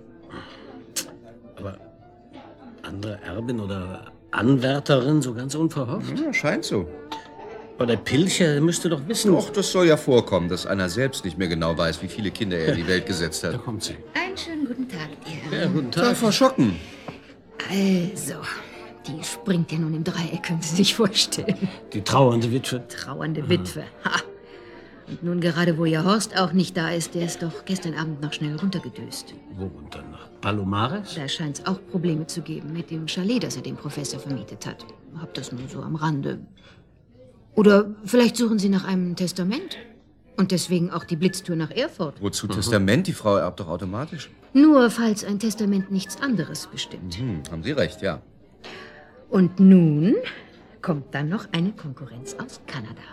Aber andere Erbin oder Anwärterin, so ganz unverhofft? Ja, scheint so. Aber der Pilcher müsste doch wissen... Doch, das soll ja vorkommen, dass einer selbst nicht mehr genau weiß, wie viele Kinder er in die Welt gesetzt hat. Da kommt sie. Einen schönen guten Tag, ihr. Ja, guten Tag. Da, Frau Schocken. Also, die springt ja nun im Dreieck, können Sie sich vorstellen. Die trauernde Witwe. Trauernde Witwe, ha. Und nun gerade, wo Ihr Horst auch nicht da ist, der ist doch gestern Abend noch schnell runtergedüst. Wo runter? Nach Palomares? Da scheint es auch Probleme zu geben mit dem Chalet, das er dem Professor vermietet hat. Hab das nur so am Rande. Oder vielleicht suchen Sie nach einem Testament. Und deswegen auch die Blitztour nach Erfurt. Wozu Testament? Die Frau erbt doch automatisch. Nur falls ein Testament nichts anderes bestimmt. Haben Sie recht, ja. Und nun kommt dann noch eine Konkurrenz aus Kanada.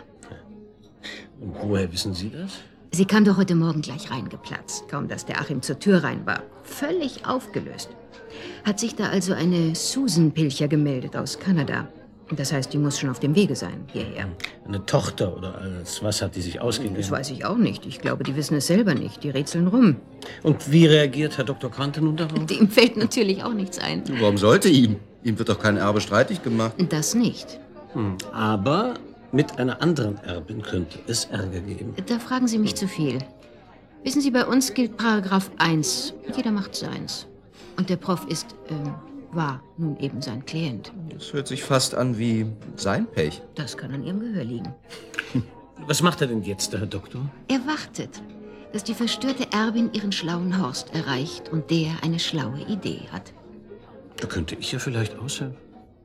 Und woher wissen Sie das? Sie kam doch heute Morgen gleich reingeplatzt, kaum dass der Achim zur Tür rein war. Völlig aufgelöst. Hat sich da also eine Susan Pilcher gemeldet aus Kanada. Das heißt, die muss schon auf dem Wege sein, hierher. Eine Tochter oder als was hat die sich ausgegeben? Das weiß ich auch nicht. Ich glaube, die wissen es selber nicht. Die rätseln rum. Und wie reagiert Herr Dr. Quante nun darauf? Dem fällt natürlich auch nichts ein. Warum sollte ihm? Ihm wird doch kein Erbe streitig gemacht. Das nicht. Aber mit einer anderen Erbin könnte es Ärger geben. Da fragen Sie mich zu viel. Wissen Sie, bei uns gilt Paragraph 1. Jeder macht seins. Und der Prof war nun eben sein Klient. Das hört sich fast an wie sein Pech. Das kann an Ihrem Gehör liegen. Was macht er denn jetzt, der Herr Doktor? Er wartet, dass die verstörte Erbin ihren schlauen Horst erreicht und der eine schlaue Idee hat. Da könnte ich ja vielleicht aushelfen.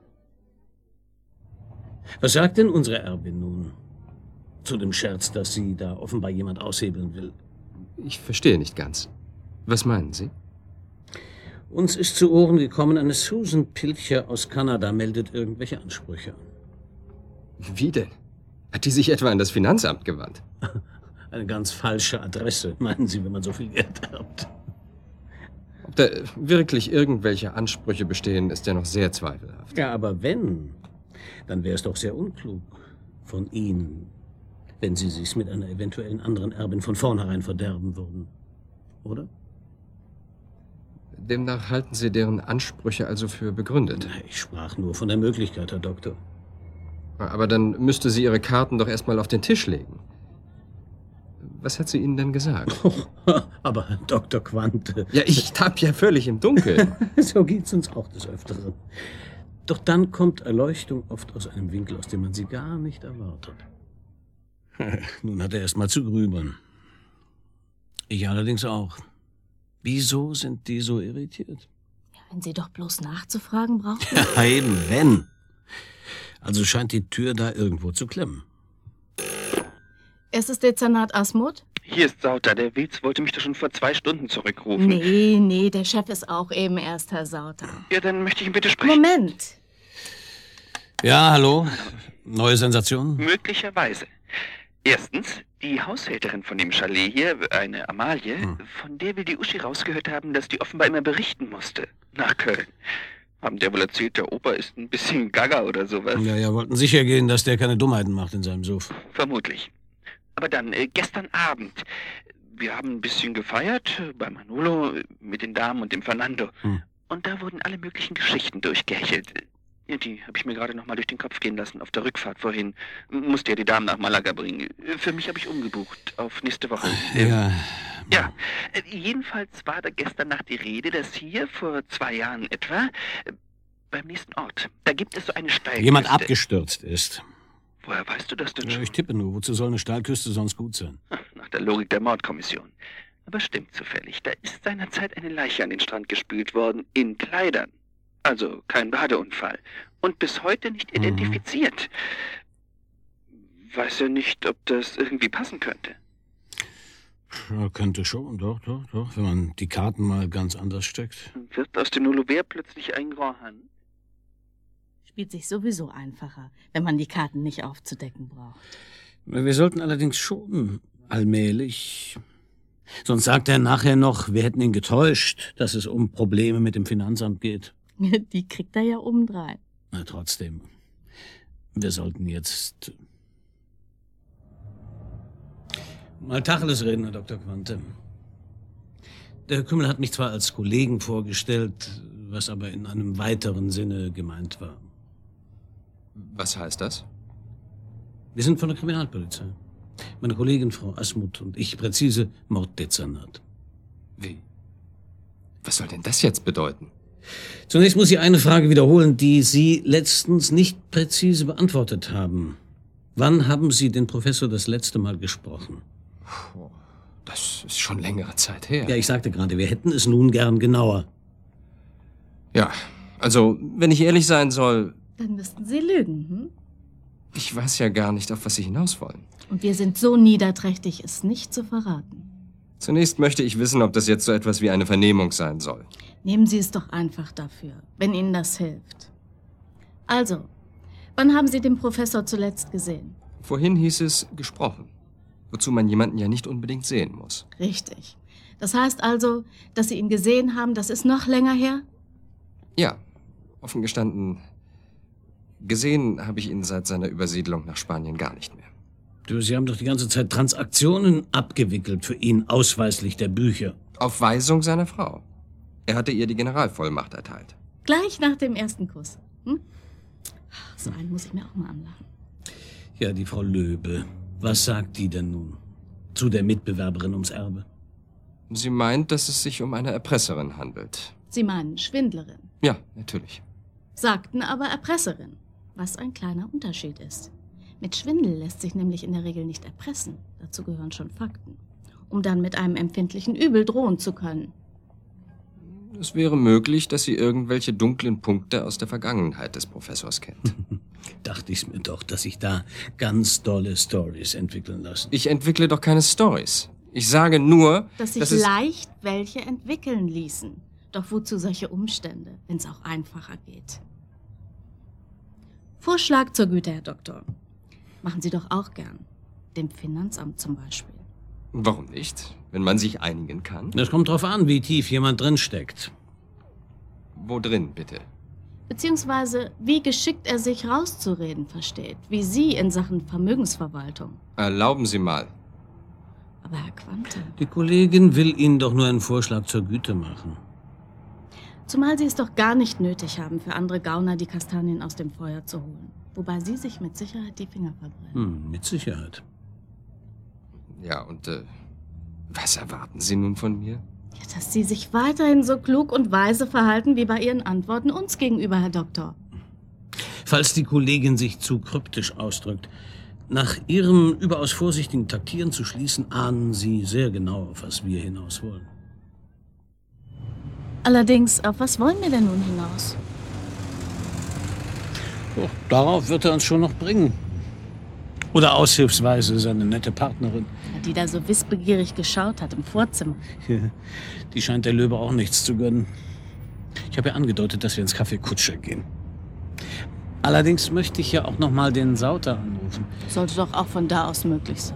Was sagt denn unsere Erbin nun zu dem Scherz, dass sie da offenbar jemand aushebeln will? Ich verstehe nicht ganz. Was meinen Sie? Uns ist zu Ohren gekommen, eine Susan Pilcher aus Kanada meldet irgendwelche Ansprüche an. Wie denn? Hat die sich etwa an das Finanzamt gewandt? Eine ganz falsche Adresse, meinen Sie, wenn man so viel Geld erbt. Ob da wirklich irgendwelche Ansprüche bestehen, ist ja noch sehr zweifelhaft. Ja, aber wenn, dann wäre es doch sehr unklug von Ihnen, wenn Sie sich's mit einer eventuellen anderen Erbin von vornherein verderben würden. Oder? Demnach halten Sie deren Ansprüche also für begründet? Ich sprach nur von der Möglichkeit, Herr Doktor. Aber dann müsste sie Ihre Karten doch erstmal auf den Tisch legen. Was hat sie Ihnen denn gesagt? Aber Herr Dr. Quante... Ja, ich tapp ja völlig im Dunkeln. So geht's uns auch des Öfteren. Doch dann kommt Erleuchtung oft aus einem Winkel, aus dem man sie gar nicht erwartet. Nun hat er erst mal zu grübeln. Ich allerdings auch. Wieso sind die so irritiert? Ja, wenn Sie doch bloß nachzufragen brauchen. Ja, eben, wenn. Also scheint die Tür da irgendwo zu klemmen. Ist es Dezernat Asmuth? Hier ist Sauter. Der Wilz wollte mich doch schon vor 2 Stunden zurückrufen. Nee, der Chef ist auch eben erst, Herr Sauter. Ja, dann möchte ich ihn bitte sprechen. Moment. Ja, hallo? Neue Sensation? Möglicherweise. Erstens, die Haushälterin von dem Chalet hier, eine Amalie, von der will die Uschi rausgehört haben, dass die offenbar immer berichten musste. Nach Köln. Haben der wohl erzählt, der Opa ist ein bisschen gaga oder sowas. Ja, wollten sicher gehen, dass der keine Dummheiten macht in seinem Suff. Vermutlich. Aber dann, gestern Abend. Wir haben ein bisschen gefeiert, bei Manolo, mit den Damen und dem Fernando. Und da wurden alle möglichen Geschichten durchgehechelt. Ja, die habe ich mir gerade noch mal durch den Kopf gehen lassen auf der Rückfahrt vorhin. Musste ja die Damen nach Malaga bringen. Für mich habe ich umgebucht auf nächste Woche. Ja, jedenfalls war da gestern Nacht die Rede, dass hier vor 2 Jahren etwa beim nächsten Ort, da gibt es so eine Steilküste. Jemand abgestürzt ist. Woher weißt du das denn schon? Ich tippe nur. Wozu soll eine Steilküste sonst gut sein? Nach der Logik der Mordkommission. Aber stimmt zufällig. Da ist seinerzeit eine Leiche an den Strand gespült worden, in Kleidern. Also kein Badeunfall. Und bis heute nicht identifiziert. Weiß ja nicht, ob das irgendwie passen könnte. Ja, könnte schon, doch. Wenn man die Karten mal ganz anders steckt. Wird aus dem Nullover plötzlich ein Grand Han? Spielt sich sowieso einfacher, wenn man die Karten nicht aufzudecken braucht. Wir sollten allerdings schon allmählich... Sonst sagt er nachher noch, wir hätten ihn getäuscht, dass es um Probleme mit dem Finanzamt geht. Die kriegt er ja obendrein. Na, trotzdem. Wir sollten jetzt... mal Tacheles reden, Herr Dr. Quante. Der Herr Kümmel hat mich zwar als Kollegen vorgestellt, was aber in einem weiteren Sinne gemeint war. Was heißt das? Wir sind von der Kriminalpolizei. Meine Kollegin Frau Asmuth und ich, präzise Morddezernat. Wie? Was soll denn das jetzt bedeuten? Zunächst muss ich eine Frage wiederholen, die Sie letztens nicht präzise beantwortet haben. Wann haben Sie den Professor das letzte Mal gesprochen? Das ist schon längere Zeit her. Ja, ich sagte gerade, wir hätten es nun gern genauer. Ja, also, wenn ich ehrlich sein soll... Dann müssten Sie lügen, hm? Ich weiß ja gar nicht, auf was Sie hinaus wollen. Und wir sind so niederträchtig, es nicht zu verraten. Zunächst möchte ich wissen, ob das jetzt so etwas wie eine Vernehmung sein soll. Nehmen Sie es doch einfach dafür, wenn Ihnen das hilft. Also, wann haben Sie den Professor zuletzt gesehen? Vorhin hieß es gesprochen, wozu man jemanden ja nicht unbedingt sehen muss. Richtig. Das heißt also, dass Sie ihn gesehen haben, das ist noch länger her? Ja, offen gestanden, gesehen habe ich ihn seit seiner Übersiedlung nach Spanien gar nicht mehr. Du, Sie haben doch die ganze Zeit Transaktionen abgewickelt für ihn, ausweislich der Bücher. Auf Weisung seiner Frau. Er hatte ihr die Generalvollmacht erteilt. Gleich nach dem ersten Kuss. Hm? So einen muss ich mir auch mal anlachen. Ja, die Frau Löbe. Was sagt die denn nun zu der Mitbewerberin ums Erbe? Sie meint, dass es sich um eine Erpresserin handelt. Sie meinen Schwindlerin. Ja, natürlich. Sagten aber Erpresserin, was ein kleiner Unterschied ist. Mit Schwindel lässt sich nämlich in der Regel nicht erpressen. Dazu gehören schon Fakten. Um dann mit einem empfindlichen Übel drohen zu können. Es wäre möglich, dass sie irgendwelche dunklen Punkte aus der Vergangenheit des Professors kennt. Dachte ich's mir doch, dass sich da ganz dolle Stories entwickeln lassen. Ich entwickle doch keine Stories. Ich sage nur, dass sich leicht welche entwickeln ließen. Doch wozu solche Umstände, wenn es auch einfacher geht? Vorschlag zur Güte, Herr Doktor. Machen Sie doch auch gern. Dem Finanzamt zum Beispiel. Warum nicht? Wenn man sich einigen kann. Das kommt drauf an, wie tief jemand drinsteckt. Wo drin, bitte? Beziehungsweise, wie geschickt er sich rauszureden versteht. Wie Sie in Sachen Vermögensverwaltung. Erlauben Sie mal. Aber Herr Quante... Die Kollegin will Ihnen doch nur einen Vorschlag zur Güte machen. Zumal Sie es doch gar nicht nötig haben, für andere Gauner die Kastanien aus dem Feuer zu holen. Wobei Sie sich mit Sicherheit die Finger verbrennen. Mit Sicherheit. Ja, und was erwarten Sie nun von mir? Ja, dass Sie sich weiterhin so klug und weise verhalten wie bei Ihren Antworten uns gegenüber, Herr Doktor. Falls die Kollegin sich zu kryptisch ausdrückt, nach Ihrem überaus vorsichtigen Taktieren zu schließen, ahnen Sie sehr genau, auf was wir hinaus wollen. Allerdings, auf was wollen wir denn nun hinaus? Oh, darauf wird er uns schon noch bringen. Oder aushilfsweise seine nette Partnerin. Die da so wissbegierig geschaut hat im Vorzimmer. Die scheint der Löwe auch nichts zu gönnen. Ich habe ja angedeutet, dass wir ins Café Kutscher gehen. Allerdings möchte ich ja auch noch mal den Sauter anrufen. Sollte doch auch von da aus möglich sein.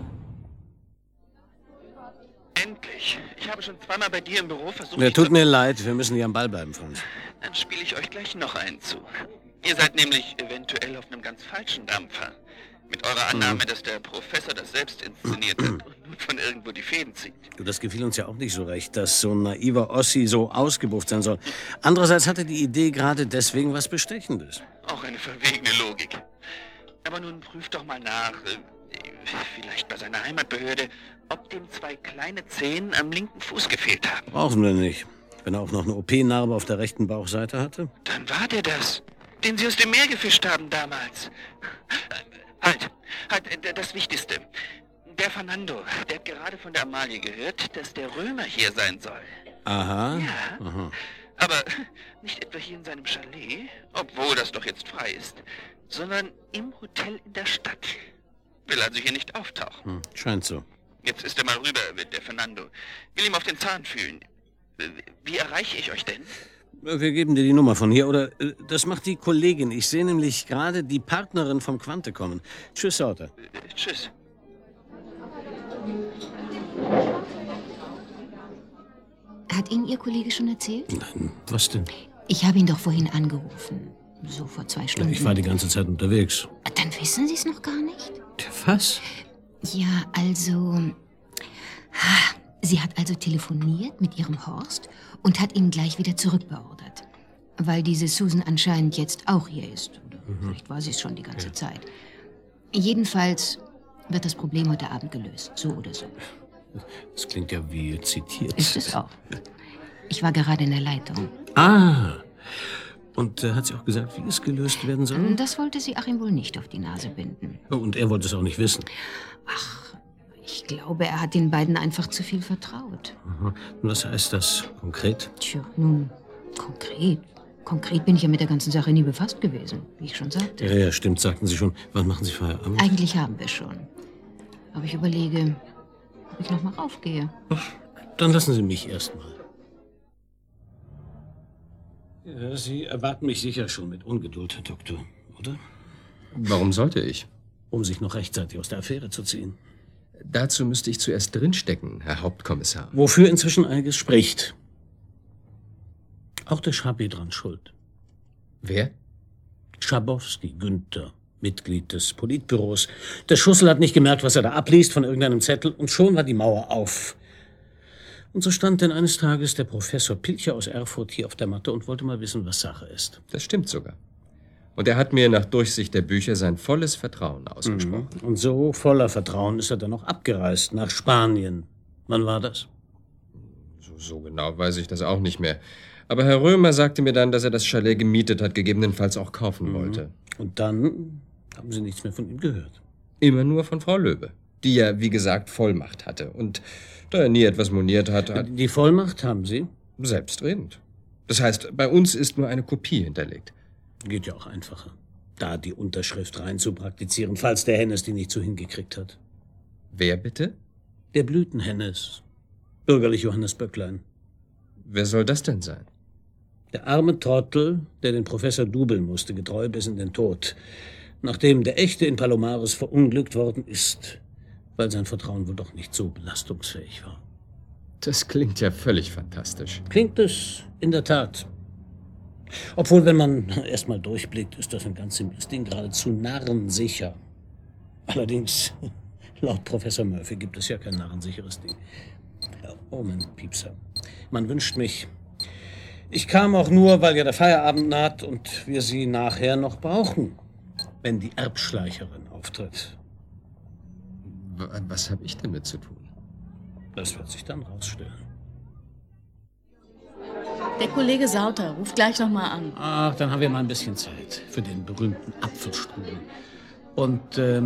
Endlich. Ich habe schon zweimal bei dir im Büro versucht... Ja, tut mir leid, wir müssen hier am Ball bleiben, Franz. Dann spiele ich euch gleich noch einen zu. Ihr seid nämlich eventuell auf einem ganz falschen Dampfer. Mit eurer Annahme, dass der Professor das selbst inszeniert hat und nun von irgendwo die Fäden zieht. Du, das gefiel uns ja auch nicht so recht, dass so ein naiver Ossi so ausgebufft sein soll. Andererseits hatte die Idee gerade deswegen was Bestechendes. Auch eine verwegene Logik. Aber nun prüft doch mal nach, vielleicht bei seiner Heimatbehörde, ob dem 2 kleine Zehen am linken Fuß gefehlt haben. Brauchen wir nicht. Wenn er auch noch eine OP-Narbe auf der rechten Bauchseite hatte. Dann war der das, den sie aus dem Meer gefischt haben damals. Halt, das Wichtigste. Der Fernando, der hat gerade von der Amalie gehört, dass der Römer hier sein soll. Aha. Ja. Aha. Aber nicht etwa hier in seinem Chalet, obwohl das doch jetzt frei ist, sondern im Hotel in der Stadt. Will also hier nicht auftauchen. Scheint so. Jetzt ist er mal rüber, der Fernando. Will ihm auf den Zahn fühlen. Wie erreiche ich euch denn? Wir geben dir die Nummer von hier. Oder das macht die Kollegin. Ich sehe nämlich gerade die Partnerin vom Quante kommen. Tschüss, Sauter. Tschüss. Hat Ihnen Ihr Kollege schon erzählt? Nein, was denn? Ich habe ihn doch vorhin angerufen. So vor 2 Stunden. Ich war die ganze Zeit unterwegs. Dann wissen Sie es noch gar nicht? Was? Ja, also... Sie hat also telefoniert mit Ihrem Horst und hat ihn gleich wieder zurückbeordert. Weil diese Susan anscheinend jetzt auch hier ist. Oder vielleicht war sie es schon die ganze Zeit. Jedenfalls wird das Problem heute Abend gelöst. So oder so. Das klingt ja wie zitiert. Ist es auch. Ich war gerade in der Leitung. Ah. Und hat sie auch gesagt, wie es gelöst werden soll? Das wollte sie Achim wohl nicht auf die Nase binden. Und er wollte es auch nicht wissen. Ach, ich glaube, er hat den beiden einfach zu viel vertraut. Aha. Und was heißt das konkret? Tja, nun, konkret. Konkret bin ich ja mit der ganzen Sache nie befasst gewesen, wie ich schon sagte. Ja, stimmt, sagten Sie schon. Wann machen Sie Feierabend? Eigentlich haben wir schon. Aber ich überlege, ob ich noch mal raufgehe. Dann lassen Sie mich erst mal. Ja, Sie erwarten mich sicher schon mit Ungeduld, Herr Doktor, oder? Warum sollte ich? Um sich noch rechtzeitig aus der Affäre zu ziehen. Dazu müsste ich zuerst drinstecken, Herr Hauptkommissar. Wofür inzwischen einiges spricht. Auch der Schabi dran schuld. Wer? Schabowski, Günther, Mitglied des Politbüros. Der Schussel hat nicht gemerkt, was er da abliest von irgendeinem Zettel, und schon war die Mauer auf. Und so stand denn eines Tages der Professor Pilcher aus Erfurt hier auf der Matte und wollte mal wissen, was Sache ist. Das stimmt sogar. Und er hat mir nach Durchsicht der Bücher sein volles Vertrauen ausgesprochen. Und so voller Vertrauen ist er dann noch abgereist nach Spanien. Wann war das? So genau weiß ich das auch nicht mehr. Aber Herr Römer sagte mir dann, dass er das Chalet gemietet hat, gegebenenfalls auch kaufen wollte. Und dann haben Sie nichts mehr von ihm gehört? Immer nur von Frau Löwe, die ja, wie gesagt, Vollmacht hatte. Und da er nie etwas moniert hat... Die Vollmacht haben Sie? Selbstredend. Das heißt, bei uns ist nur eine Kopie hinterlegt. Geht ja auch einfacher, da die Unterschrift rein zu praktizieren, falls der Hennes die nicht so hingekriegt hat. Wer bitte? Der Blütenhennes. Bürgerlich Johannes Böcklein. Wer soll das denn sein? Der arme Trottel, der den Professor dubeln musste, getreu bis in den Tod, nachdem der Echte in Palomares verunglückt worden ist, weil sein Vertrauen wohl doch nicht so belastungsfähig war. Das klingt ja völlig fantastisch. Klingt es in der Tat. Obwohl, wenn man erst mal durchblickt, ist das ein ganz simples Ding, geradezu narrensicher. Allerdings, laut Professor Murphy gibt es ja kein narrensicheres Ding. Oh, mein Piepser. Man wünscht mich... Ich kam auch nur, weil ja der Feierabend naht und wir sie nachher noch brauchen, wenn die Erbschleicherin auftritt. Was habe ich damit zu tun? Das wird sich dann rausstellen. Der Kollege Sauter ruft gleich noch mal an. Ach, dann haben wir mal ein bisschen Zeit für den berühmten Apfelstrudel. Und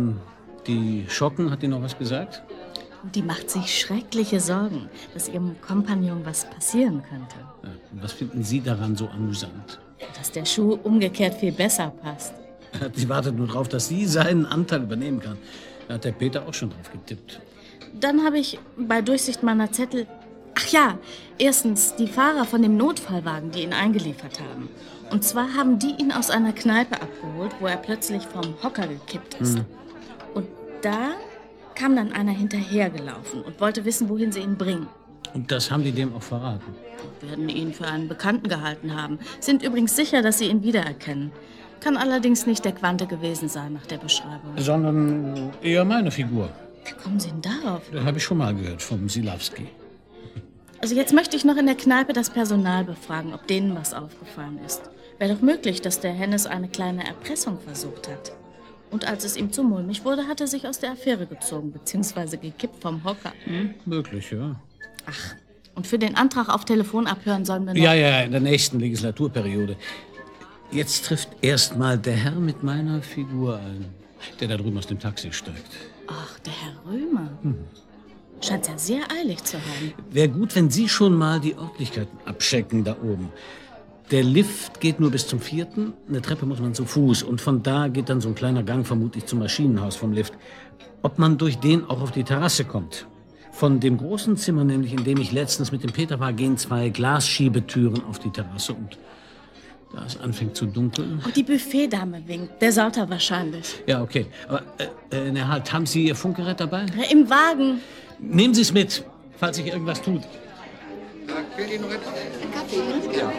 die Schocken, hat die noch was gesagt? Die macht sich schreckliche Sorgen, dass ihrem Kompagnon was passieren könnte. Ja, was finden Sie daran so amüsant? Dass der Schuh umgekehrt viel besser passt. Sie wartet nur drauf, dass sie seinen Anteil übernehmen kann. Da hat der Peter auch schon drauf getippt. Dann habe ich bei Durchsicht meiner Zettel... Ach ja, erstens die Fahrer von dem Notfallwagen, die ihn eingeliefert haben. Und zwar haben die ihn aus einer Kneipe abgeholt, wo er plötzlich vom Hocker gekippt ist. Und da kam dann einer hinterhergelaufen und wollte wissen, wohin sie ihn bringen. Und das haben die dem auch verraten? Werden ihn für einen Bekannten gehalten haben. Sind übrigens sicher, dass sie ihn wiedererkennen. Kann allerdings nicht der Quante gewesen sein nach der Beschreibung. Sondern eher meine Figur. Wie kommen Sie denn darauf? Das habe ich schon mal gehört vom Silawski. Also jetzt möchte ich noch in der Kneipe das Personal befragen, ob denen was aufgefallen ist. Wäre doch möglich, dass der Hennes eine kleine Erpressung versucht hat. Und als es ihm zu mulmig wurde, hat er sich aus der Affäre gezogen, beziehungsweise gekippt vom Hocker. Möglich, ja. Ach, und für den Antrag auf Telefon abhören sollen wir noch... Ja, in der nächsten Legislaturperiode. Jetzt trifft erst mal der Herr mit meiner Figur ein, der da drüben aus dem Taxi steigt. Ach, der Herr Römer. Scheint ja sehr eilig zu haben. Wäre gut, wenn Sie schon mal die Örtlichkeiten abchecken da oben. Der Lift geht nur bis zum 4. Eine Treppe muss man zu Fuß. Und von da geht dann so ein kleiner Gang vermutlich zum Maschinenhaus vom Lift. Ob man durch den auch auf die Terrasse kommt. Von dem großen Zimmer, nämlich in dem ich letztens mit dem Peter war, gehen 2 Glasschiebetüren auf die Terrasse. Und da es anfängt zu dunkeln... Und die Buffetdame winkt. Der Sauter wahrscheinlich. Ja, okay. Aber, halt, haben Sie Ihr Funkgerät dabei? Ja, im Wagen. Nehmen Sie es mit, falls sich irgendwas tut. Fehlt Ihnen noch etwas? Ein Kaffee? Ja.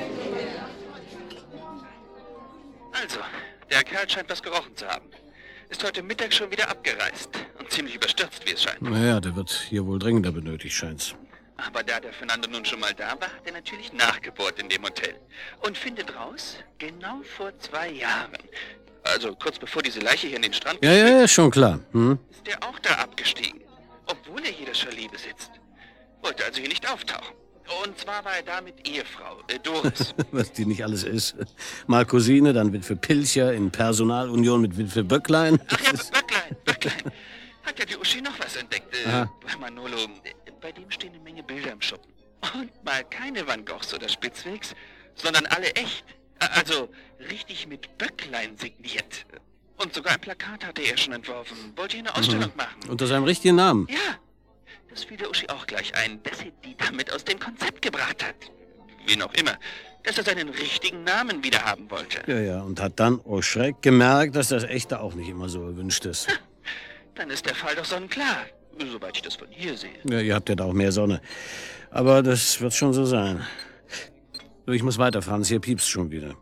Also, der Kerl scheint was gerochen zu haben. Ist heute Mittag schon wieder abgereist und ziemlich überstürzt, wie es scheint. Naja, der wird hier wohl dringender benötigt, scheint's. Aber da der Fernando nun schon mal da war, hat er natürlich nachgebohrt in dem Hotel. Und findet raus, genau vor 2 Jahren, also kurz bevor diese Leiche hier in den Strand... Ja, schon klar. Ist der auch da abgestiegen, obwohl er hier das Chalet besitzt. Wollte also hier nicht auftauchen. Und zwar war er da mit Ehefrau, Doris. Was die nicht alles ist. Mal Cousine, dann Witwe Pilcher, in Personalunion mit Witwe Böcklein. Ach ja, Böcklein. Hat ja die Uschi noch was entdeckt, bei Manolo. Bei dem stehen eine Menge Bilder im Schuppen. Und mal keine Van Goghs oder Spitzwegs, sondern alle echt. Also richtig mit Böcklein signiert. Und sogar ein Plakat hatte er schon entworfen. Wollte hier eine Ausstellung machen. Unter seinem richtigen Namen? Ja. Das fiel der Uschi auch gleich ein, dass er die damit aus dem Konzept gebracht hat. Wen auch immer. Dass er seinen richtigen Namen wieder haben wollte. Ja, und hat dann, oh Schreck, gemerkt, dass das Echte auch nicht immer so erwünscht ist. Dann ist der Fall doch sonnenklar. Soweit ich das von hier sehe. Ja, ihr habt ja da auch mehr Sonne. Aber das wird schon so sein. Ich muss weiterfahren, hier piepst schon wieder.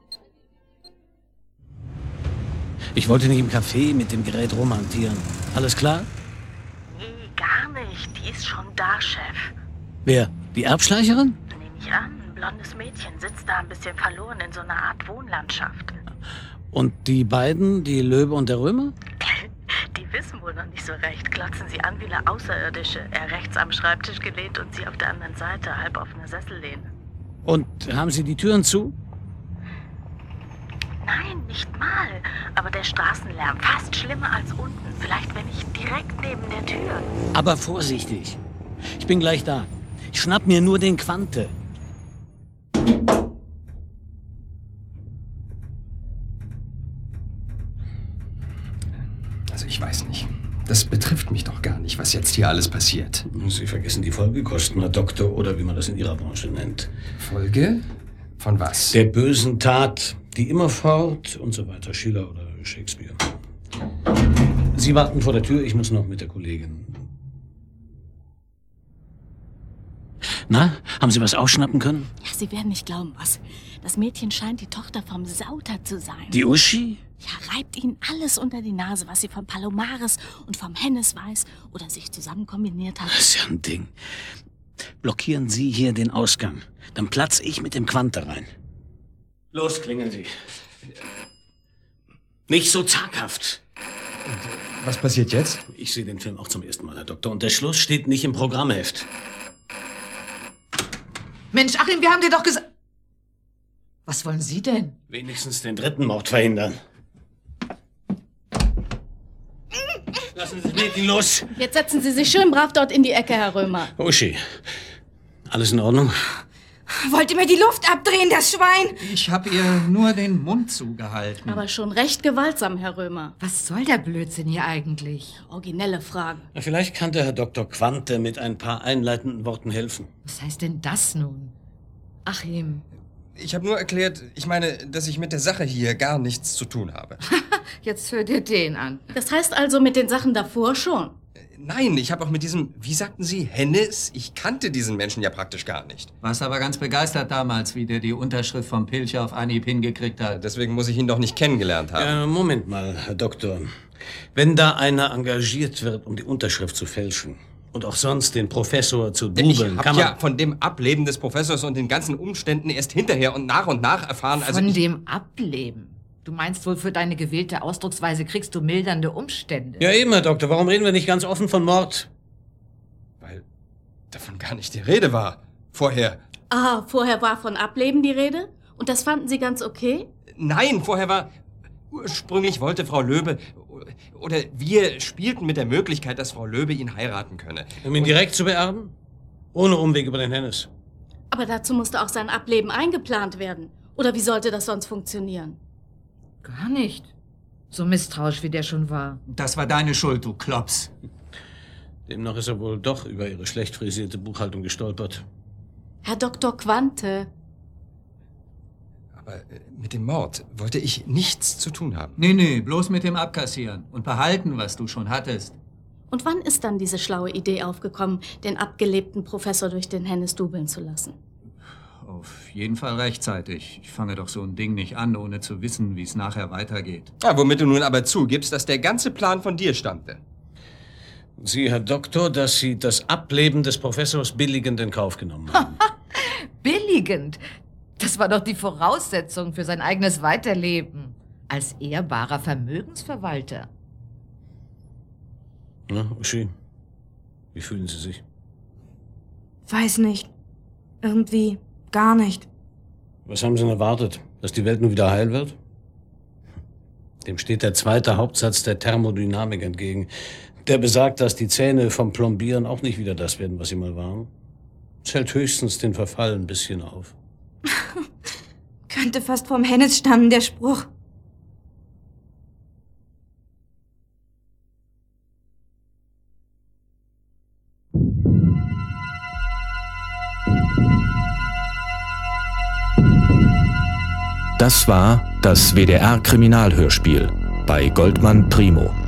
Ich wollte nicht im Café mit dem Gerät rumhantieren. Alles klar? Nee, gar nicht. Die ist schon da, Chef. Wer? Die Erbschleicherin? Nehme ich an. Ein blondes Mädchen sitzt da ein bisschen verloren in so einer Art Wohnlandschaft. Und die beiden, die Löwe und der Römer? Die wissen wohl noch nicht so recht. Glotzen sie an wie eine Außerirdische. Er rechts am Schreibtisch gelehnt und sie auf der anderen Seite, halb auf einer Sessellehne. Und haben Sie die Türen zu? Nein, nicht mal. Aber der Straßenlärm fast schlimmer als unten. Vielleicht, wenn ich direkt neben der Tür. Aber vorsichtig. Ich bin gleich da. Ich schnapp mir nur den Quante. Also ich weiß nicht. Das betrifft mich doch gar nicht, was jetzt hier alles passiert. Sie vergessen die Folgekosten, Herr Doktor, oder wie man das in Ihrer Branche nennt. Folge? Von was? Der bösen Tat, die immerfort und so weiter. Schiller oder Shakespeare. Sie warten vor der Tür, ich muss noch mit der Kollegin. Na, haben Sie was ausschnappen können? Ja, Sie werden nicht glauben, was. Das Mädchen scheint die Tochter vom Sauter zu sein. Die Uschi? Ja, reibt Ihnen alles unter die Nase, was sie vom Palomares und vom Hennes weiß oder sich zusammen kombiniert hat. Das ist ja ein Ding. Blockieren Sie hier den Ausgang. Dann platze ich mit dem Quante rein. Los, klingeln Sie. Nicht so zaghaft. Was passiert jetzt? Ich sehe den Film auch zum ersten Mal, Herr Doktor. Und der Schluss steht nicht im Programmheft. Mensch, Achim, wir haben dir doch gesagt... Was wollen Sie denn? Wenigstens den dritten Mord verhindern. Lassen Sie das Mädchen los. Jetzt setzen Sie sich schön brav dort in die Ecke, Herr Römer. Uschi, alles in Ordnung? Wollt ihr mir die Luft abdrehen, das Schwein? Ich habe ihr nur den Mund zugehalten. Aber schon recht gewaltsam, Herr Römer. Was soll der Blödsinn hier eigentlich? Originelle Fragen. Na, vielleicht kann der Herr Dr. Quante mit ein paar einleitenden Worten helfen. Was heißt denn das nun? Achim. Ich habe nur erklärt, ich meine, dass ich mit der Sache hier gar nichts zu tun habe. Jetzt hör dir den an. Das heißt also mit den Sachen davor schon? Nein, ich habe auch mit diesem, wie sagten Sie, Hennes? Ich kannte diesen Menschen ja praktisch gar nicht. Warst aber ganz begeistert damals, wie der die Unterschrift vom Pilcher auf Anhieb hingekriegt hat. Deswegen muss ich ihn doch nicht kennengelernt haben. Moment mal, Herr Doktor. Wenn da einer engagiert wird, um die Unterschrift zu fälschen und auch sonst den Professor zu dubeln, ich habe ja von dem Ableben des Professors und den ganzen Umständen erst hinterher und nach erfahren. Also von dem Ableben? Du meinst wohl, für deine gewählte Ausdrucksweise kriegst du mildernde Umstände? Ja eben, Herr Doktor. Warum reden wir nicht ganz offen von Mord? Weil davon gar nicht die Rede war. Vorher. Ah, vorher war von Ableben die Rede? Und das fanden Sie ganz okay? Nein, vorher war... Ursprünglich wollte Frau Löbe... Oder wir spielten mit der Möglichkeit, dass Frau Löbe ihn heiraten könne. Um ihn direkt zu beerben? Ohne Umweg über den Hennes. Aber dazu musste auch sein Ableben eingeplant werden. Oder wie sollte das sonst funktionieren? Gar nicht. So misstrauisch, wie der schon war. Das war deine Schuld, du Klops. Demnach ist er wohl doch über Ihre schlecht frisierte Buchhaltung gestolpert. Herr Dr. Quante. Aber mit dem Mord wollte ich nichts zu tun haben. Nee, bloß mit dem Abkassieren und behalten, was du schon hattest. Und wann ist dann diese schlaue Idee aufgekommen, den abgelebten Professor durch den Hennes dubeln zu lassen? Auf jeden Fall rechtzeitig. Ich fange doch so ein Ding nicht an, ohne zu wissen, wie es nachher weitergeht. Ja, womit du nun aber zugibst, dass der ganze Plan von dir stammte. Sie, Herr Doktor, dass Sie das Ableben des Professors billigend in Kauf genommen haben. Billigend? Das war doch die Voraussetzung für sein eigenes Weiterleben. Als ehrbarer Vermögensverwalter. Na, Uschi, wie fühlen Sie sich? Weiß nicht. Irgendwie gar nicht. Was haben Sie denn erwartet? Dass die Welt nun wieder heil wird? Dem steht der zweite Hauptsatz der Thermodynamik entgegen. Der besagt, dass die Zähne vom Plombieren auch nicht wieder das werden, was sie mal waren. Es hält höchstens den Verfall ein bisschen auf. Könnte fast vom Hennes stammen, der Spruch. Das war das WDR-Kriminalhörspiel bei Goldmann Primo.